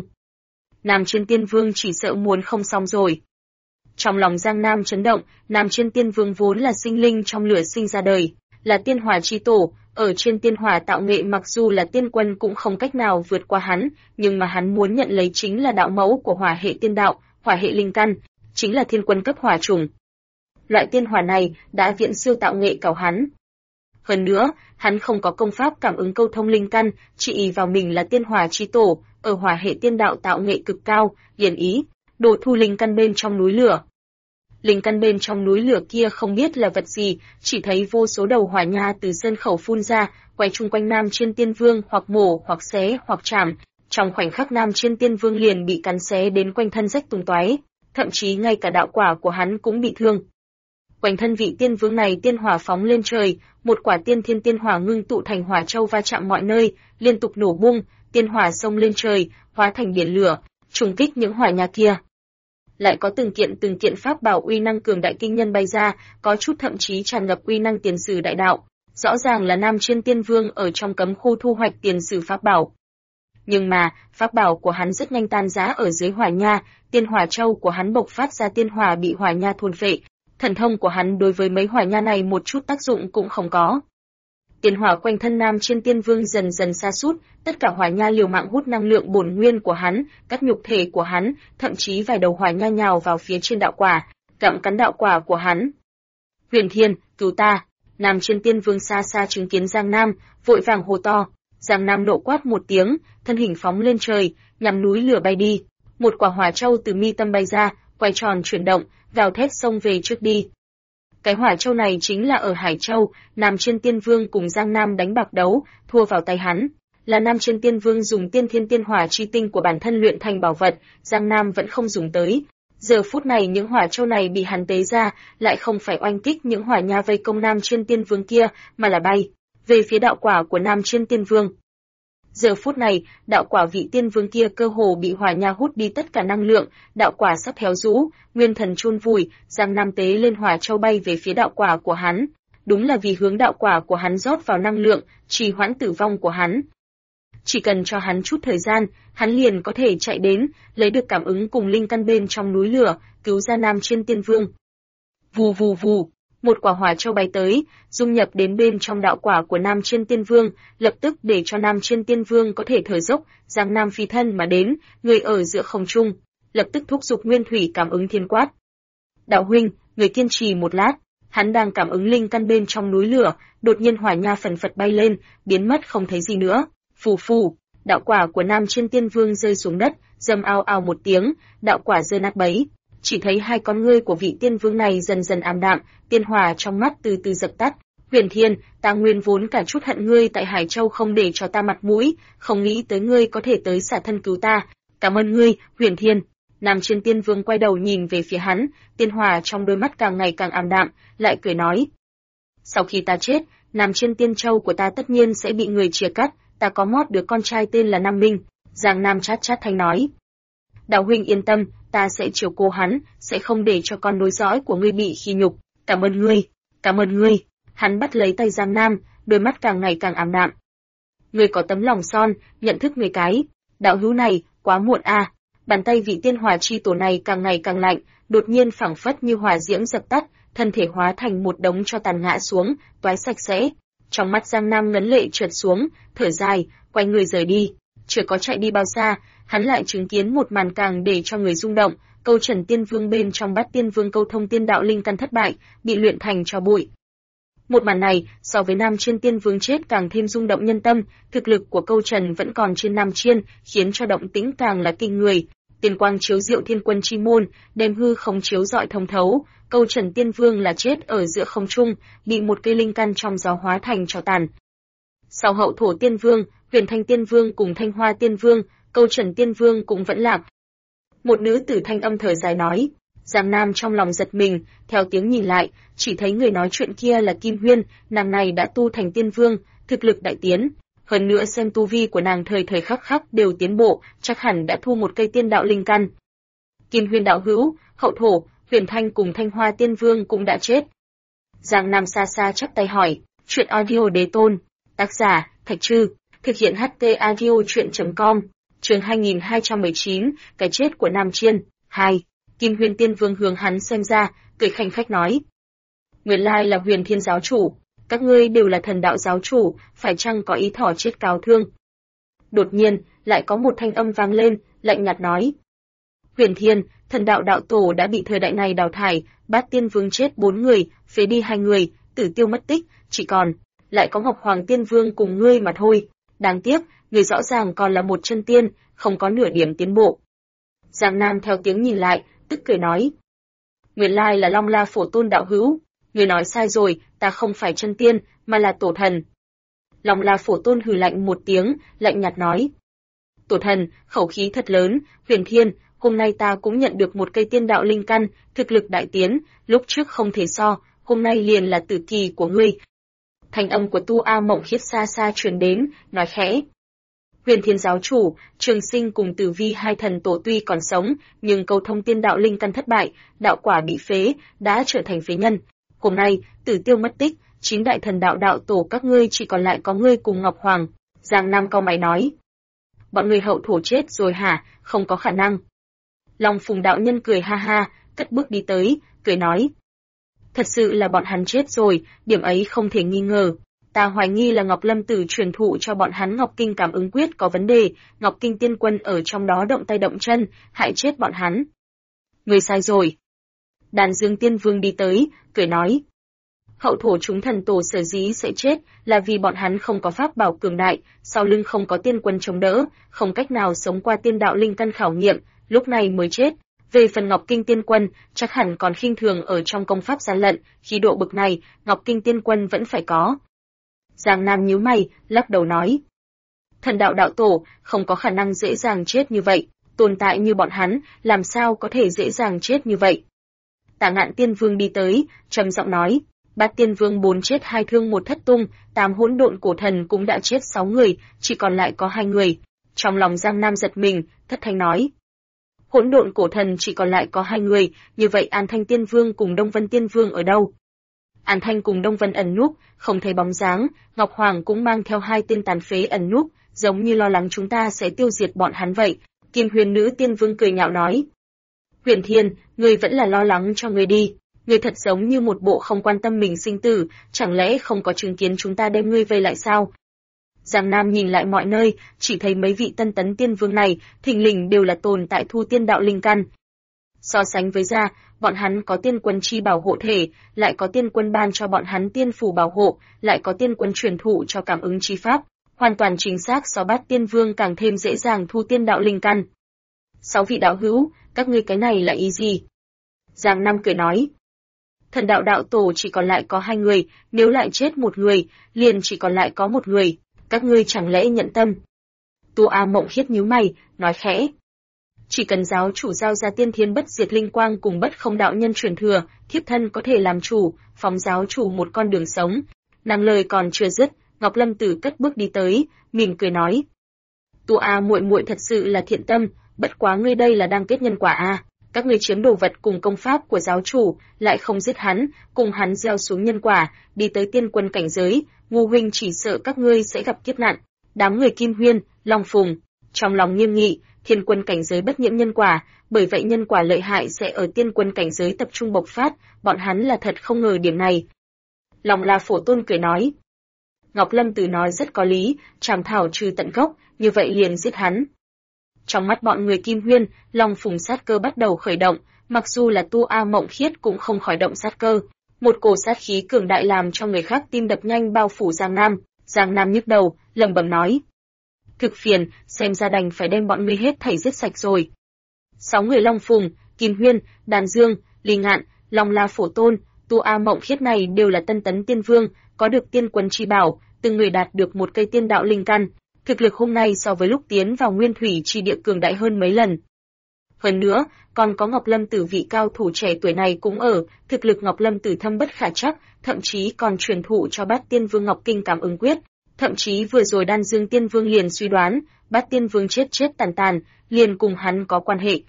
Nam Chiên Tiên Vương chỉ sợ muốn không xong rồi. Trong lòng Giang Nam chấn động, Nam Chiên Tiên Vương vốn là sinh linh trong lửa sinh ra đời, là tiên hỏa chi tổ, ở trên tiên hỏa tạo nghệ mặc dù là tiên quân cũng không cách nào vượt qua hắn, nhưng mà hắn muốn nhận lấy chính là đạo mẫu của hỏa hệ tiên đạo, hỏa hệ linh căn, chính là thiên quân cấp hỏa chủng. Loại tiên hỏa này đã viễn siêu tạo nghệ cảo hắn. Hơn nữa, hắn không có công pháp cảm ứng câu thông linh căn, chỉ ý vào mình là tiên hỏa chi tổ, ở hỏa hệ tiên đạo tạo nghệ cực cao, liền ý đồ thu linh căn bên trong núi lửa. Linh căn bên trong núi lửa kia không biết là vật gì, chỉ thấy vô số đầu hỏa nha từ sơn khẩu phun ra, quay chung quanh Nam Chiên Tiên Vương hoặc mổ hoặc xé hoặc chạm. Trong khoảnh khắc Nam Chiên Tiên Vương liền bị cắn xé đến quanh thân rách tung tóe, thậm chí ngay cả đạo quả của hắn cũng bị thương. Quanh thân vị tiên vương này tiên hỏa phóng lên trời, một quả tiên thiên tiên hỏa ngưng tụ thành hỏa châu va chạm mọi nơi, liên tục nổ bung, tiên hỏa xông lên trời, hóa thành biển lửa, trùng kích những hỏa nha kia. Lại có từng kiện pháp bảo uy năng cường đại kinh nhân bay ra, có chút thậm chí tràn ngập uy năng tiền sử đại đạo, rõ ràng là Nam Chiên Tiên Vương ở trong cấm khu thu hoạch tiền sử pháp bảo. Nhưng mà, pháp bảo của hắn rất nhanh tan rã ở dưới hỏa nha, tiên hỏa châu của hắn bộc phát ra tiên hỏa bị hỏa nha thôn phệ, thần thông của hắn đối với mấy hỏa nha này một chút tác dụng cũng không có. Tiên hỏa quanh thân Nam Chiên Tiên Vương dần dần sa sút, tất cả hỏa nha liều mạng hút năng lượng bổn nguyên của hắn, cắt nhục thể của hắn, thậm chí vài đầu hỏa nha nhào vào phía trên đạo quả, gặm cắn đạo quả của hắn. Huyền Thiên, cứu ta! Nam Chiên Tiên Vương xa xa chứng kiến Giang Nam, vội vàng hô to. Giang Nam nộ quát một tiếng, thân hình phóng lên trời, nhằm núi lửa bay đi. Một quả hỏa châu từ mi tâm bay ra, quay tròn chuyển động, gào thét xông về trước đi. Cái hỏa châu này chính là ở Hải Châu, Nam Chiên Tiên Vương cùng Giang Nam đánh bạc đấu, thua vào tay hắn. Là Nam Chiên Tiên Vương dùng tiên thiên tiên hỏa chi tinh của bản thân luyện thành bảo vật, Giang Nam vẫn không dùng tới. Giờ phút này những hỏa châu này bị hắn tế ra, lại không phải oanh kích những hỏa nha vây công Nam Chiên Tiên Vương kia, mà là bay về phía đạo quả của Nam Chiên Tiên Vương. Giờ phút này, đạo quả vị tiên vương kia cơ hồ bị hỏa nha hút đi tất cả năng lượng, đạo quả sắp héo rũ, nguyên thần chôn vùi, Giang Nam tế lên hỏa châu bay về phía đạo quả của hắn. Đúng là vì hướng đạo quả của hắn rót vào năng lượng, trì hoãn tử vong của hắn. Chỉ cần cho hắn chút thời gian, hắn liền có thể chạy đến, lấy được cảm ứng cùng linh căn bên trong núi lửa, cứu ra Nam Chiên Tiên Vương. Vù vù vù, một quả hỏa châu bay tới, dung nhập đến bên trong đạo quả của Nam Chiên Tiên Vương, lập tức để cho Nam Chiên Tiên Vương có thể thở dốc, Giang Nam phi thân mà đến, người ở giữa không trung, lập tức thúc giục nguyên thủy cảm ứng thiên quát. Đạo huynh, người kiên trì một lát, hắn đang cảm ứng linh căn bên trong núi lửa, đột nhiên hỏa nha phần phật bay lên, biến mất không thấy gì nữa. Phù phù, đạo quả của Nam Chiên Tiên Vương rơi xuống đất, rầm ao ao một tiếng, đạo quả rơi nát bấy. Chỉ thấy hai con ngươi của vị tiên vương này dần dần ảm đạm, tiên hỏa trong mắt từ từ dập tắt. Huyền Thiên, ta nguyên vốn cả chút hận ngươi tại Hải Châu không để cho ta mặt mũi, không nghĩ tới ngươi có thể tới xả thân cứu ta. Cảm ơn ngươi, Huyền Thiên. Nam Chiên Tiên Vương quay đầu nhìn về phía hắn, tiên hỏa trong đôi mắt càng ngày càng ảm đạm, lại cười nói. Sau khi ta chết, Nam Chiên Tiên Châu của ta tất nhiên sẽ bị người chia cắt, ta có mót đứa con trai tên là Nam Minh. Giang Nam chát chát thanh nói. Đạo huynh yên tâm, ta sẽ chiều cố hắn, sẽ không để cho con nối dõi của ngươi bị khi nhục. cảm ơn ngươi. Hắn bắt lấy tay Giang Nam, đôi mắt càng ngày càng ảm đạm. Ngươi có tấm lòng son, nhận thức người cái. Đạo hữu này, quá muộn a. Bàn tay vị tiên hỏa chi tổ này càng ngày càng lạnh, đột nhiên phảng phất như hỏa diễm dập tắt, thân thể hóa thành một đống tro tàn ngã xuống, toái sạch sẽ. Trong mắt Giang Nam ngấn lệ trượt xuống, thở dài, quay người rời đi. Chưa có chạy đi bao xa, hắn lại chứng kiến một màn càng để cho người rung động, Câu Trần Tiên Vương bên trong Bát Tiên Vương câu thông tiên đạo linh căn thất bại, bị luyện thành tro bụi. Một màn này, so với Nam Chiên Tiên Vương chết càng thêm rung động nhân tâm, thực lực của Câu Trần vẫn còn trên Nam Chiên, khiến cho động tĩnh càng là kinh người. Tiên quang chiếu diệu thiên quân chi môn, đem hư không chiếu rọi thông thấu, Câu Trần Tiên Vương là chết ở giữa không trung, bị một cây linh căn trong gió hóa thành tro tàn. Sau Hậu Thổ Tiên Vương, Huyền Thanh Tiên Vương cùng Thanh Hoa Tiên Vương, Câu Trần Tiên Vương cũng vẫn lạc. Một nữ tử thanh âm thở dài nói. Giang Nam trong lòng giật mình, theo tiếng nhìn lại, chỉ thấy người nói chuyện kia là Kim Huyên, nàng này đã tu thành tiên vương, thực lực đại tiến. Hơn nữa xem tu vi của nàng thời thời khắc khắc đều tiến bộ, chắc hẳn đã thu một cây tiên đạo linh căn. Kim Huyên đạo hữu, Hậu Thổ, Huyền Thanh cùng Thanh Hoa Tiên Vương cũng đã chết. Giang Nam xa xa chắp tay hỏi, chuyện audio đế tôn, tác giả, Thạch Trư, thực hiện HT audio chuyện.com, chương 2219, cái chết của Nam Chiên, 2. Kim Huyền Tiên Vương hướng hắn xem ra, cười khanh khách nói. Nguyên lai là Huyền Thiên giáo chủ, các ngươi đều là thần đạo giáo chủ, phải chăng có ý thỏ chết cáo thương? Đột nhiên, lại có một thanh âm vang lên, lạnh nhạt nói. Huyền Thiên, thần đạo đạo tổ đã bị thời đại này đào thải, Bát Tiên Vương chết 4 người, phế đi 2 người, Tử Tiêu mất tích, chỉ còn lại có Ngọc Hoàng Tiên Vương cùng ngươi mà thôi. Đáng tiếc, người rõ ràng còn là một chân tiên, không có nửa điểm tiến bộ. Giang Nam theo tiếng nhìn lại, tức cười nói. Nguyên lai là Long La Phổ Tôn đạo hữu, người nói sai rồi, ta không phải chân tiên, mà là tổ thần. Long La Phổ Tôn hừ lạnh một tiếng, lạnh nhạt nói. Tổ thần, khẩu khí thật lớn, Huyền Thiên, hôm nay ta cũng nhận được một cây tiên đạo linh căn, thực lực đại tiến, lúc trước không thể so, hôm nay liền là tử kỳ của ngươi. Thanh âm của Tu A Mộng Khiết xa xa truyền đến, nói khẽ. Huyền Thiên giáo chủ, Trường Sinh cùng Tử Vi hai thần tổ tuy còn sống, nhưng câu thông tiên đạo linh căn thất bại, đạo quả bị phế, đã trở thành phế nhân. Hôm nay, Tử Tiêu mất tích, 9 đại thần đạo đạo tổ các ngươi chỉ còn lại có ngươi cùng Ngọc Hoàng. Giang Nam cau mày nói. Bọn người Hậu Thổ chết rồi hả, không có khả năng. Long Phùng đạo nhân cười ha ha, cất bước đi tới, cười nói. Thật sự là bọn hắn chết rồi, điểm ấy không thể nghi ngờ. Ta hoài nghi là Ngọc Lâm Tử truyền thụ cho bọn hắn Ngọc Kinh cảm ứng quyết có vấn đề, Ngọc Kinh tiên quân ở trong đó động tay động chân, hại chết bọn hắn. Người sai rồi. Đàn Dương Tiên Vương đi tới, cười nói. Hậu Thổ chúng thần tổ sở dĩ sẽ chết là vì bọn hắn không có pháp bảo cường đại, sau lưng không có tiên quân chống đỡ, không cách nào sống qua tiên đạo linh căn khảo nghiệm, lúc này mới chết. Về phần Ngọc Kinh tiên quân, chắc hẳn còn khinh thường ở trong công pháp gian lận, khí độ bực này, Ngọc Kinh tiên quân vẫn phải có. Giang Nam nhíu mày, lắc đầu nói. Thần đạo đạo tổ, không có khả năng dễ dàng chết như vậy, tồn tại như bọn hắn, làm sao có thể dễ dàng chết như vậy. Tả Ngạn Tiên Vương đi tới, trầm giọng nói. Bát Tiên Vương 4 chết 2 thương 1 thất tung, 8 hỗn độn cổ thần cũng đã chết 6 người, chỉ còn lại có 2 người. Trong lòng Giang Nam giật mình, thất thanh nói. Hỗn độn cổ thần chỉ còn lại có 2 người, như vậy An Thanh Tiên Vương cùng Đông Vân Tiên Vương ở đâu? An Thanh cùng Đông Vân ẩn núp, không thấy bóng dáng, Ngọc Hoàng cũng mang theo 2 tên tàn phế ẩn núp, giống như lo lắng chúng ta sẽ tiêu diệt bọn hắn vậy. Kim Huyền Nữ Tiên Vương cười nhạo nói. Huyền Thiên, ngươi vẫn là lo lắng cho ngươi đi. Ngươi thật giống như một bộ không quan tâm mình sinh tử, chẳng lẽ không có chứng kiến chúng ta đem ngươi vây lại sao? Giang Nam nhìn lại mọi nơi, chỉ thấy mấy vị tân tấn tiên vương này, thình lình đều là tồn tại thu tiên đạo linh căn. So sánh với ra, bọn hắn có tiên quân chi bảo hộ thể, lại có tiên quân ban cho bọn hắn tiên phù bảo hộ, lại có tiên quân truyền thụ cho cảm ứng chi pháp, hoàn toàn chính xác so Bát Tiên Vương càng thêm dễ dàng thu tiên đạo linh căn. 6 vị đạo hữu, các ngươi cái này là ý gì? Giang Nam cười nói. Thần đạo đạo tổ chỉ còn lại có 2 người, nếu lại chết một người, liền chỉ còn lại có một người, các ngươi chẳng lẽ nhận tâm? Tu A Mộng Khiết nhíu mày, nói khẽ. Chỉ cần giáo chủ giao ra tiên thiên bất diệt linh quang cùng bất không đạo nhân truyền thừa, thiếp thân có thể làm chủ, phóng giáo chủ một con đường sống. Nàng lời còn chưa dứt, Ngọc Lâm Tử cất bước đi tới, mỉm cười nói. Tu A muội muội thật sự là thiện tâm, bất quá ngươi đây là đang kết nhân quả a. Các ngươi chiếm đồ vật cùng công pháp của giáo chủ, lại không giết hắn, cùng hắn gieo xuống nhân quả, đi tới tiên quân cảnh giới, Ngô huynh chỉ sợ các ngươi sẽ gặp kiếp nạn. Đám người Kim Huyên, Long Phùng, trong lòng nghiêm nghị, thiên quân cảnh giới bất nhiễm nhân quả, bởi vậy nhân quả lợi hại sẽ ở tiên quân cảnh giới tập trung bộc phát, bọn hắn là thật không ngờ điểm này. Long La Phổ Tôn cười nói. Ngọc Lâm Tử nói rất có lý, trảm thảo trừ tận gốc, như vậy liền giết hắn. Trong mắt bọn người Kim Huyên, Long Phùng sát cơ bắt đầu khởi động, mặc dù là Tu A Mộng Khiết cũng không khỏi động sát cơ. Một cổ sát khí cường đại làm cho người khác tim đập nhanh bao phủ Giang Nam. Giang Nam nhức đầu, lẩm bẩm nói. Thực phiền, xem ra đành phải đem bọn ngươi hết thảy giết sạch rồi. 6 người Long Phùng, Kim Huyên, Đàn Dương, Lý Ngạn, Long La Phổ Tôn, Tu A Mộng Khiết này đều là tân tấn tiên vương, có được tiên quân chi bảo, từng người đạt được một cây tiên đạo linh căn. Thực lực hôm nay so với lúc tiến vào nguyên thủy chi địa cường đại hơn mấy lần. Hơn nữa, còn có Ngọc Lâm Tử vị cao thủ trẻ tuổi này cũng ở, thực lực Ngọc Lâm Tử thâm bất khả trắc, thậm chí còn truyền thụ cho Bát Tiên Vương Ngọc Kinh Cảm Ứng Quyết. Thậm chí vừa rồi Đan Dương Tiên Vương liền suy đoán, Bát Tiên Vương chết tàn, liền cùng hắn có quan hệ.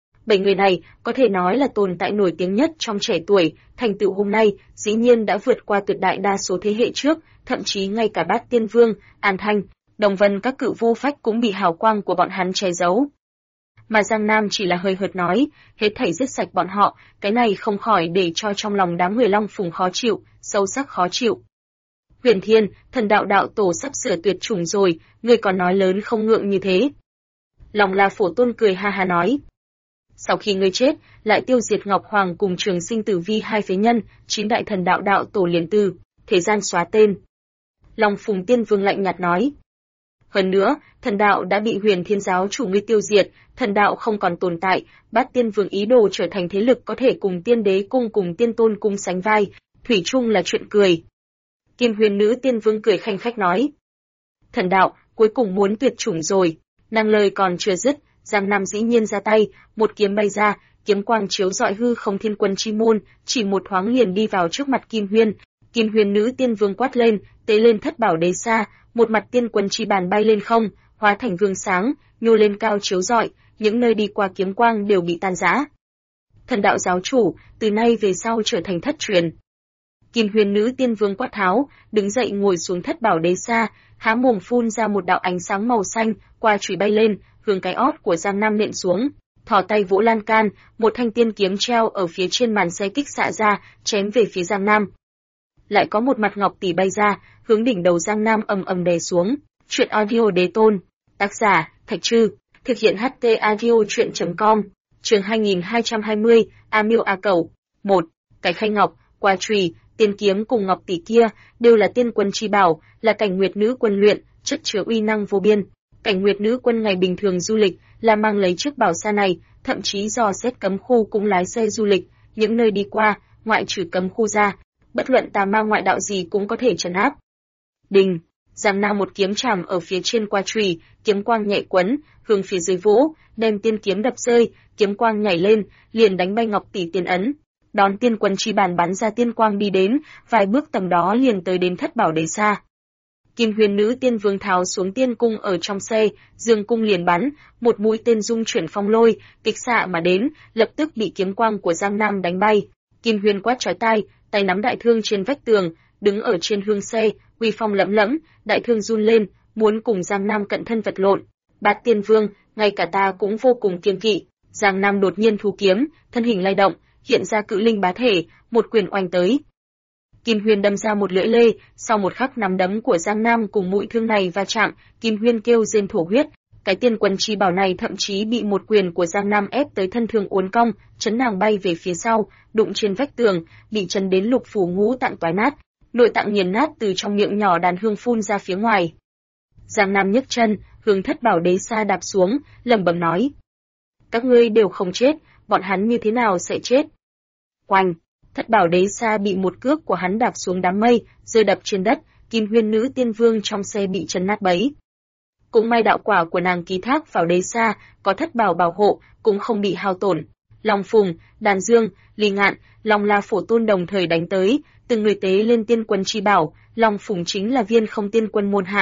7 người này có thể nói là tồn tại nổi tiếng nhất trong trẻ tuổi, thành tựu hôm nay dĩ nhiên đã vượt qua tuyệt đại đa số thế hệ trước, thậm chí ngay cả Bát Tiên Vương, An Thanh, Đồng Vân các cự vô phách cũng bị hào quang của bọn hắn che giấu. Mà Giang Nam chỉ là hơi hợt nói, hết thảy giết sạch bọn họ, cái này không khỏi để cho trong lòng đám người Long Phùng khó chịu, sâu sắc khó chịu. Huyền Thiên, Thần Đạo đạo tổ sắp sửa tuyệt chủng rồi, ngươi còn nói lớn không ngượng như thế. Long La Phổ Tôn cười ha ha nói. Sau khi ngươi chết, lại tiêu diệt Ngọc Hoàng cùng Trường Sinh Tử Vi hai phế nhân, 9 đại thần đạo đạo tổ liền từ thế gian xóa tên. Long Phùng Tiên Vương lạnh nhạt nói. Hơn nữa, thần đạo đã bị Huyền Thiên giáo chủ ngươi tiêu diệt, thần đạo không còn tồn tại, Bát Tiên Vương ý đồ trở thành thế lực có thể cùng Tiên Đế cung cùng Tiên Tôn cung sánh vai, thủy chung là chuyện cười. Kim Huyền Nữ Tiên Vương cười khanh khách nói. Thần đạo, cuối cùng muốn tuyệt chủng rồi. Nàng lời còn chưa dứt, Giang Nam dĩ nhiên ra tay, một kiếm bay ra, kiếm quang chiếu rọi hư không thiên quân chi môn, chỉ một thoáng liền đi vào trước mặt Kim Huyền. Kim Huyền Nữ Tiên Vương quát lên, tế lên thất bảo đế sa, một mặt tiên quân chi bàn bay lên không, hóa thành gương sáng, nhô lên cao chiếu rọi, những nơi đi qua kiếm quang đều bị tan rã. Thần đạo giáo chủ, từ nay về sau trở thành thất truyền. Kim Huyền Nữ Tiên Vương quát tháo, đứng dậy ngồi xuống thất bảo đế sa, há mồm phun ra một đạo ánh sáng màu xanh, qua chùy bay lên, hướng cái ót của Giang Nam nện xuống. Thò tay vỗ lan can, một thanh tiên kiếm treo ở phía trên màn xe kích xạ ra, chém về phía Giang Nam. Lại có một mặt ngọc tỷ bay ra, hướng đỉnh đầu Giang Nam ầm ầm đè xuống. Truyện audio đế tôn. Tác giả, Thạch Trư. Thực hiện HT audio truyện.com. Chương 2220, A Miêu A Cẩu. 1. Cái khay ngọc, qua chùy, tiên kiếm cùng ngọc tỷ kia đều là tiên quân chi bảo, là Cảnh Nguyệt Nữ Quân luyện, chất chứa uy năng vô biên. Cảnh Nguyệt Nữ Quân ngày bình thường du lịch là mang lấy chiếc bảo xa này, thậm chí dò xét cấm khu cũng lái xe du lịch, những nơi đi qua, ngoại trừ cấm khu ra, bất luận tà ma ngoại đạo gì cũng có thể trấn áp. Đình, Giang Nam một kiếm chạm ở phía trên qua chùy, kiếm quang nhẹ quấn, hướng phía dưới vỗ, đem tiên kiếm đập rơi, kiếm quang nhảy lên, liền đánh bay ngọc tỷ tiên ấn. Đón tiên quân chi bàn bắn ra tiên quang đi đến, vài bước tầm đó liền tới đến thất bảo đế sa. Kim Huyền Nữ Tiên Vương tháo xuống tiên cung ở trong xe, dương cung liền bắn, một mũi tên dung chuyển phong lôi, kích xạ mà đến, lập tức bị kiếm quang của Giang Nam đánh bay. Kim Huyền quát chói tai, tay nắm đại thương trên vách tường, đứng ở trên hương xe, uy phong lẫm lẫm, đại thương run lên, muốn cùng Giang Nam cận thân vật lộn. Bát Tiên Vương, ngay cả ta cũng vô cùng kiêng kỵ. Giang Nam đột nhiên thu kiếm, thân hình lay động, hiện ra cự linh bá thể, một quyền oanh tới. Kim Huyền đâm ra một lưỡi lê, sau một khắc nắm đấm của Giang Nam cùng mũi thương này va chạm, Kim Huyền kêu rên thổ huyết. Cái tiên quân chi bảo này thậm chí bị một quyền của Giang Nam ép tới thân thương uốn cong, chấn nàng bay về phía sau, đụng trên vách tường, bị chấn đến lục phủ ngũ tạng toái nát, nội tạng nghiền nát từ trong miệng nhỏ đàn hương phun ra phía ngoài. Giang Nam nhấc chân, hướng thất bảo đế sa đạp xuống, lẩm bẩm nói: các ngươi đều không chết, bọn hắn như thế nào sẽ chết? Oanh! Thất bảo đế sa bị một cước của hắn đạp xuống đám mây, rơi đập trên đất, Kim Huyền Nữ Tiên Vương trong xe bị chấn nát bấy. Cũng may đạo quả của nàng ký thác vào đế sa, có thất bảo bảo hộ, cũng không bị hao tổn. Long Phùng, Đàn Dương, Lý Ngạn, Long La Phổ Tôn đồng thời đánh tới, từng người tế lên tiên quân chi bảo, Long Phùng chính là Viên Không Tiên Quân môn hạ,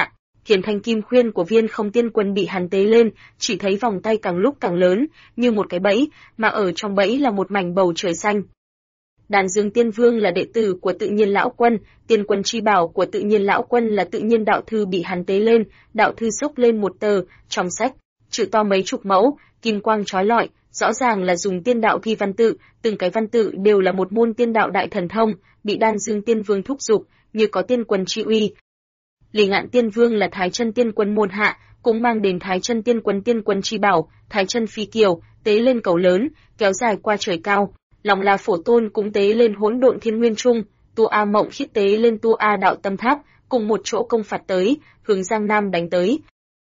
Thiền thanh kim khuyên của Viên Không Tiên Quân bị hắn tế lên, chỉ thấy vòng tay càng lúc càng lớn, như một cái bẫy, mà ở trong bẫy là một mảnh bầu trời xanh. Đàn Dương Tiên Vương là đệ tử của Tự Nhiên Lão Quân, tiên quân chi bảo của Tự Nhiên Lão Quân là Tự Nhiên Đạo Thư bị hắn tế lên, đạo thư xốc lên một tờ, trong sách, chữ to mấy chục mẫu, kim quang chói lọi, rõ ràng là dùng tiên đạo ghi văn tự, từng cái văn tự đều là một môn tiên đạo đại thần thông, bị Đan Dương Tiên Vương thúc giục, như có tiên quân chi uy. Lý Ngạn Tiên Vương là Thái Chân Tiên Quân môn hạ, cũng mang đến Thái Chân Tiên Quân chi bảo, Thái Chân Phi Kiều, tế lên cầu lớn, kéo dài qua trời cao. Long La Phổ Tôn cũng tế lên Hỗn Độn Thiên Nguyên Trung, Tu A Mộng Khiết tế lên Tu A Đạo Tâm Tháp, cùng một chỗ công phạt tới, hướng Giang Nam đánh tới.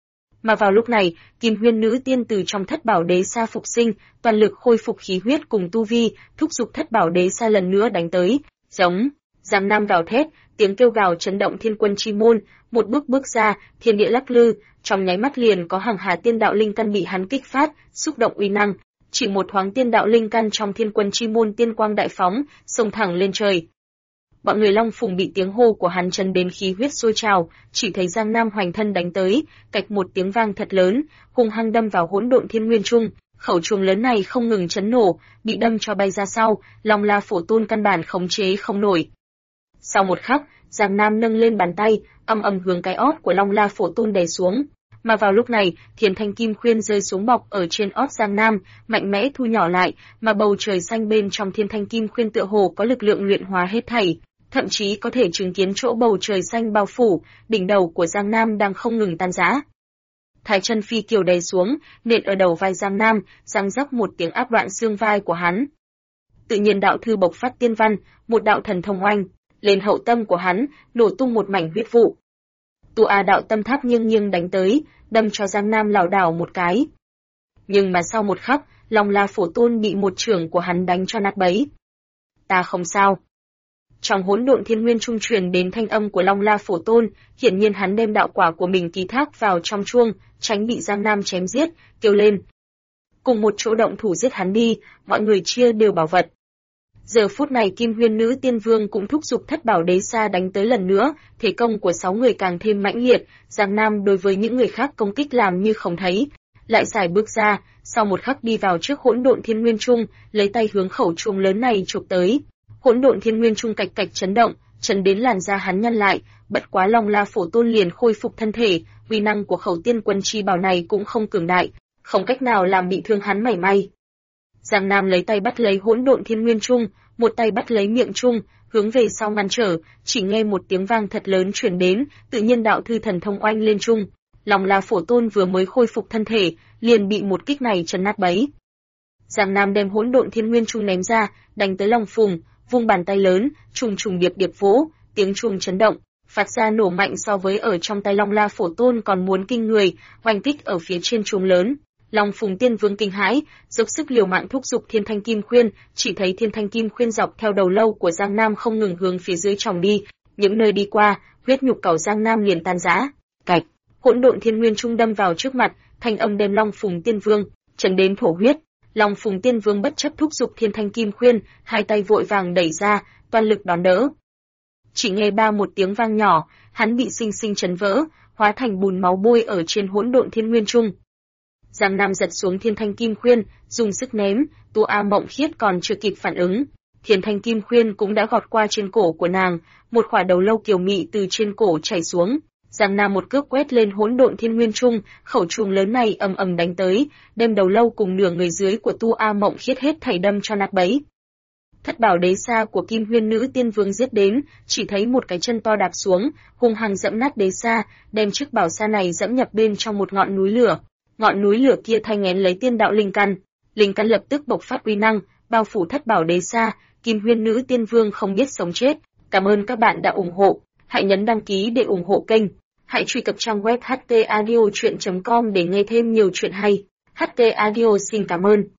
Mà vào lúc này, Kim Huyên Nữ Tiên từ trong Thất Bảo Đế Sa phục sinh, toàn lực khôi phục khí huyết cùng tu vi, thúc giục Thất Bảo Đế Sa lần nữa đánh tới. Giống, Giang Nam gào thét, tiếng kêu gào chấn động thiên quân chi môn, một bước ra, thiên địa lắc lư, trong nháy mắt liền có hàng hà tiên đạo linh căn bị hắn kích phát, xúc động uy năng. Chỉ một thoáng tiên đạo linh căn trong thiên quân chi môn tiên quang đại phóng, xông thẳng lên trời. Bọn người Long Phùng bị tiếng hô của hắn chấn đến khí huyết sôi trào, chỉ thấy Giang Nam hoành thân đánh tới, cạch một tiếng vang thật lớn, hung hăng đâm vào Hỗn Độn Thiên Nguyên Trung, khẩu chuông lớn này không ngừng chấn nổ, bị đâm cho bay ra sau, Long La Phổ Tôn căn bản khống chế không nổi. Sau một khắc, Giang Nam nâng lên bàn tay, âm ầm hướng cái ót của Long La Phổ Tôn đè xuống. Mà vào lúc này, Thiền Thanh Kim Khuyên rơi xuống bọc ở trên ót Giang Nam, mạnh mẽ thu nhỏ lại, mà bầu trời xanh bên trong Thiên Thanh Kim Khuyên tựa hồ có lực lượng luyện hóa hết thảy, thậm chí có thể chứng kiến chỗ bầu trời xanh bao phủ, đỉnh đầu của Giang Nam đang không ngừng tan rã. Thái Chân Phi Kiều đè xuống, nện ở đầu vai Giang Nam, răng rắc một tiếng áp đoạn xương vai của hắn. Tự Nhiên Đạo Thư bộc phát tiên văn, một đạo thần thông oanh lên hậu tâm của hắn, nổ tung một mảnh huyết vụ. Tu A Đạo Tâm Tháp nghiêng đánh tới, đâm cho Giang Nam lảo đảo một cái. Nhưng mà sau một khắc, Long La Phổ Tôn bị một chưởng của hắn đánh cho nát bấy. Ta không sao. Trong Hỗn Độn Thiên Nguyên Trung truyền đến thanh âm của Long La Phổ Tôn, hiển nhiên hắn đem đạo quả của mình ký thác vào trong chuông, tránh bị Giang Nam chém giết, kêu lên. Cùng một chỗ động thủ giết hắn đi, mọi người chia đều bảo vật. Giờ phút này Kim Huyên Nữ Tiên Vương cũng thúc giục Thất Bảo Đế Sa đánh tới lần nữa, thế công của 6 người càng thêm mãnh liệt, Giang Nam đối với những người khác công kích làm như không thấy, lại xài bước ra, sau một khắc đi vào trước Hỗn Độn Thiên Nguyên Trung, lấy tay hướng khẩu chuông lớn này chụp tới. Hỗn Độn Thiên Nguyên Trung cạch cạch chấn động, chấn đến làn da hắn nhăn lại, bất quá Long La Phổ Tôn liền khôi phục thân thể, uy năng của khẩu tiên quân chi bảo này cũng không cường đại, không cách nào làm bị thương hắn mảy may. Giang Nam lấy tay bắt lấy Hỗn Độn Thiên Nguyên Trung, một tay bắt lấy miệng trung, hướng về sau ngăn trở, chỉ nghe một tiếng vang thật lớn truyền đến, Tự Nhiên Đạo Thư thần thông oanh lên trung. Long La Phổ Tôn vừa mới khôi phục thân thể, liền bị một kích này chấn nát bấy. Giang Nam đem Hỗn Độn Thiên Nguyên Trung ném ra, đánh tới Long Phùng, vung bàn tay lớn, trùng điệp vỗ, tiếng chuông chấn động, phát ra nổ mạnh so với ở trong tay Long La Phổ Tôn còn muốn kinh người, oanh kích ở phía trên chuông lớn. Long Phùng Tiên Vương kinh hãi, dốc sức liều mạng thúc giục Thiên Thanh Kim Khuyên, chỉ thấy Thiên Thanh Kim Khuyên dọc theo đầu lâu của Giang Nam không ngừng hướng phía dưới tròng đi, những nơi đi qua, huyết nhục cẩu Giang Nam liền tan rã. Cạch, Hỗn Độn Thiên Nguyên Trung đâm vào trước mặt, thanh âm đem Long Phùng Tiên Vương chấn đến thổ huyết. Long Phùng Tiên Vương bất chấp thúc giục Thiên Thanh Kim Khuyên, hai tay vội vàng đẩy ra, toàn lực đón đỡ. Chỉ nghe ba một tiếng vang nhỏ, hắn bị sinh sinh chấn vỡ, hóa thành bùn máu bôi ở trên Hỗn Độn Thiên Nguyên Trung. Giang Nam giật xuống Thiên Thanh Kim Khuyên, dùng sức ném, Tu A Mộng Khiết còn chưa kịp phản ứng, Thiên Thanh Kim Khuyên cũng đã gọt qua trên cổ của nàng, một khỏa đầu lâu kiều mị từ trên cổ chảy xuống. Giang Nam một cước quét lên Hỗn Độn Thiên Nguyên Trung, khẩu chuông lớn này ầm ầm đánh tới, đem đầu lâu cùng nửa người dưới của Tu A Mộng Khiết hết thảy đâm cho nát bấy. Thất Bảo Đế Sa của Kim Huyên Nữ Tiên Vương giết đến, chỉ thấy một cái chân to đạp xuống, hung hăng dẫm nát đế sa, đem chiếc bảo sa này dẫm nhập bên trong một ngọn núi lửa. Ngọn núi lửa kia thay nghén lấy tiên đạo linh căn lập tức bộc phát uy năng, bao phủ Thất Bảo Đế Sa. Kim Huyên Nữ Tiên Vương không biết sống chết. Cảm ơn các bạn đã ủng hộ, hãy nhấn đăng ký để ủng hộ kênh. Hãy truy cập trang web htaudio.com để nghe thêm nhiều chuyện hay. HT Audio xin cảm ơn.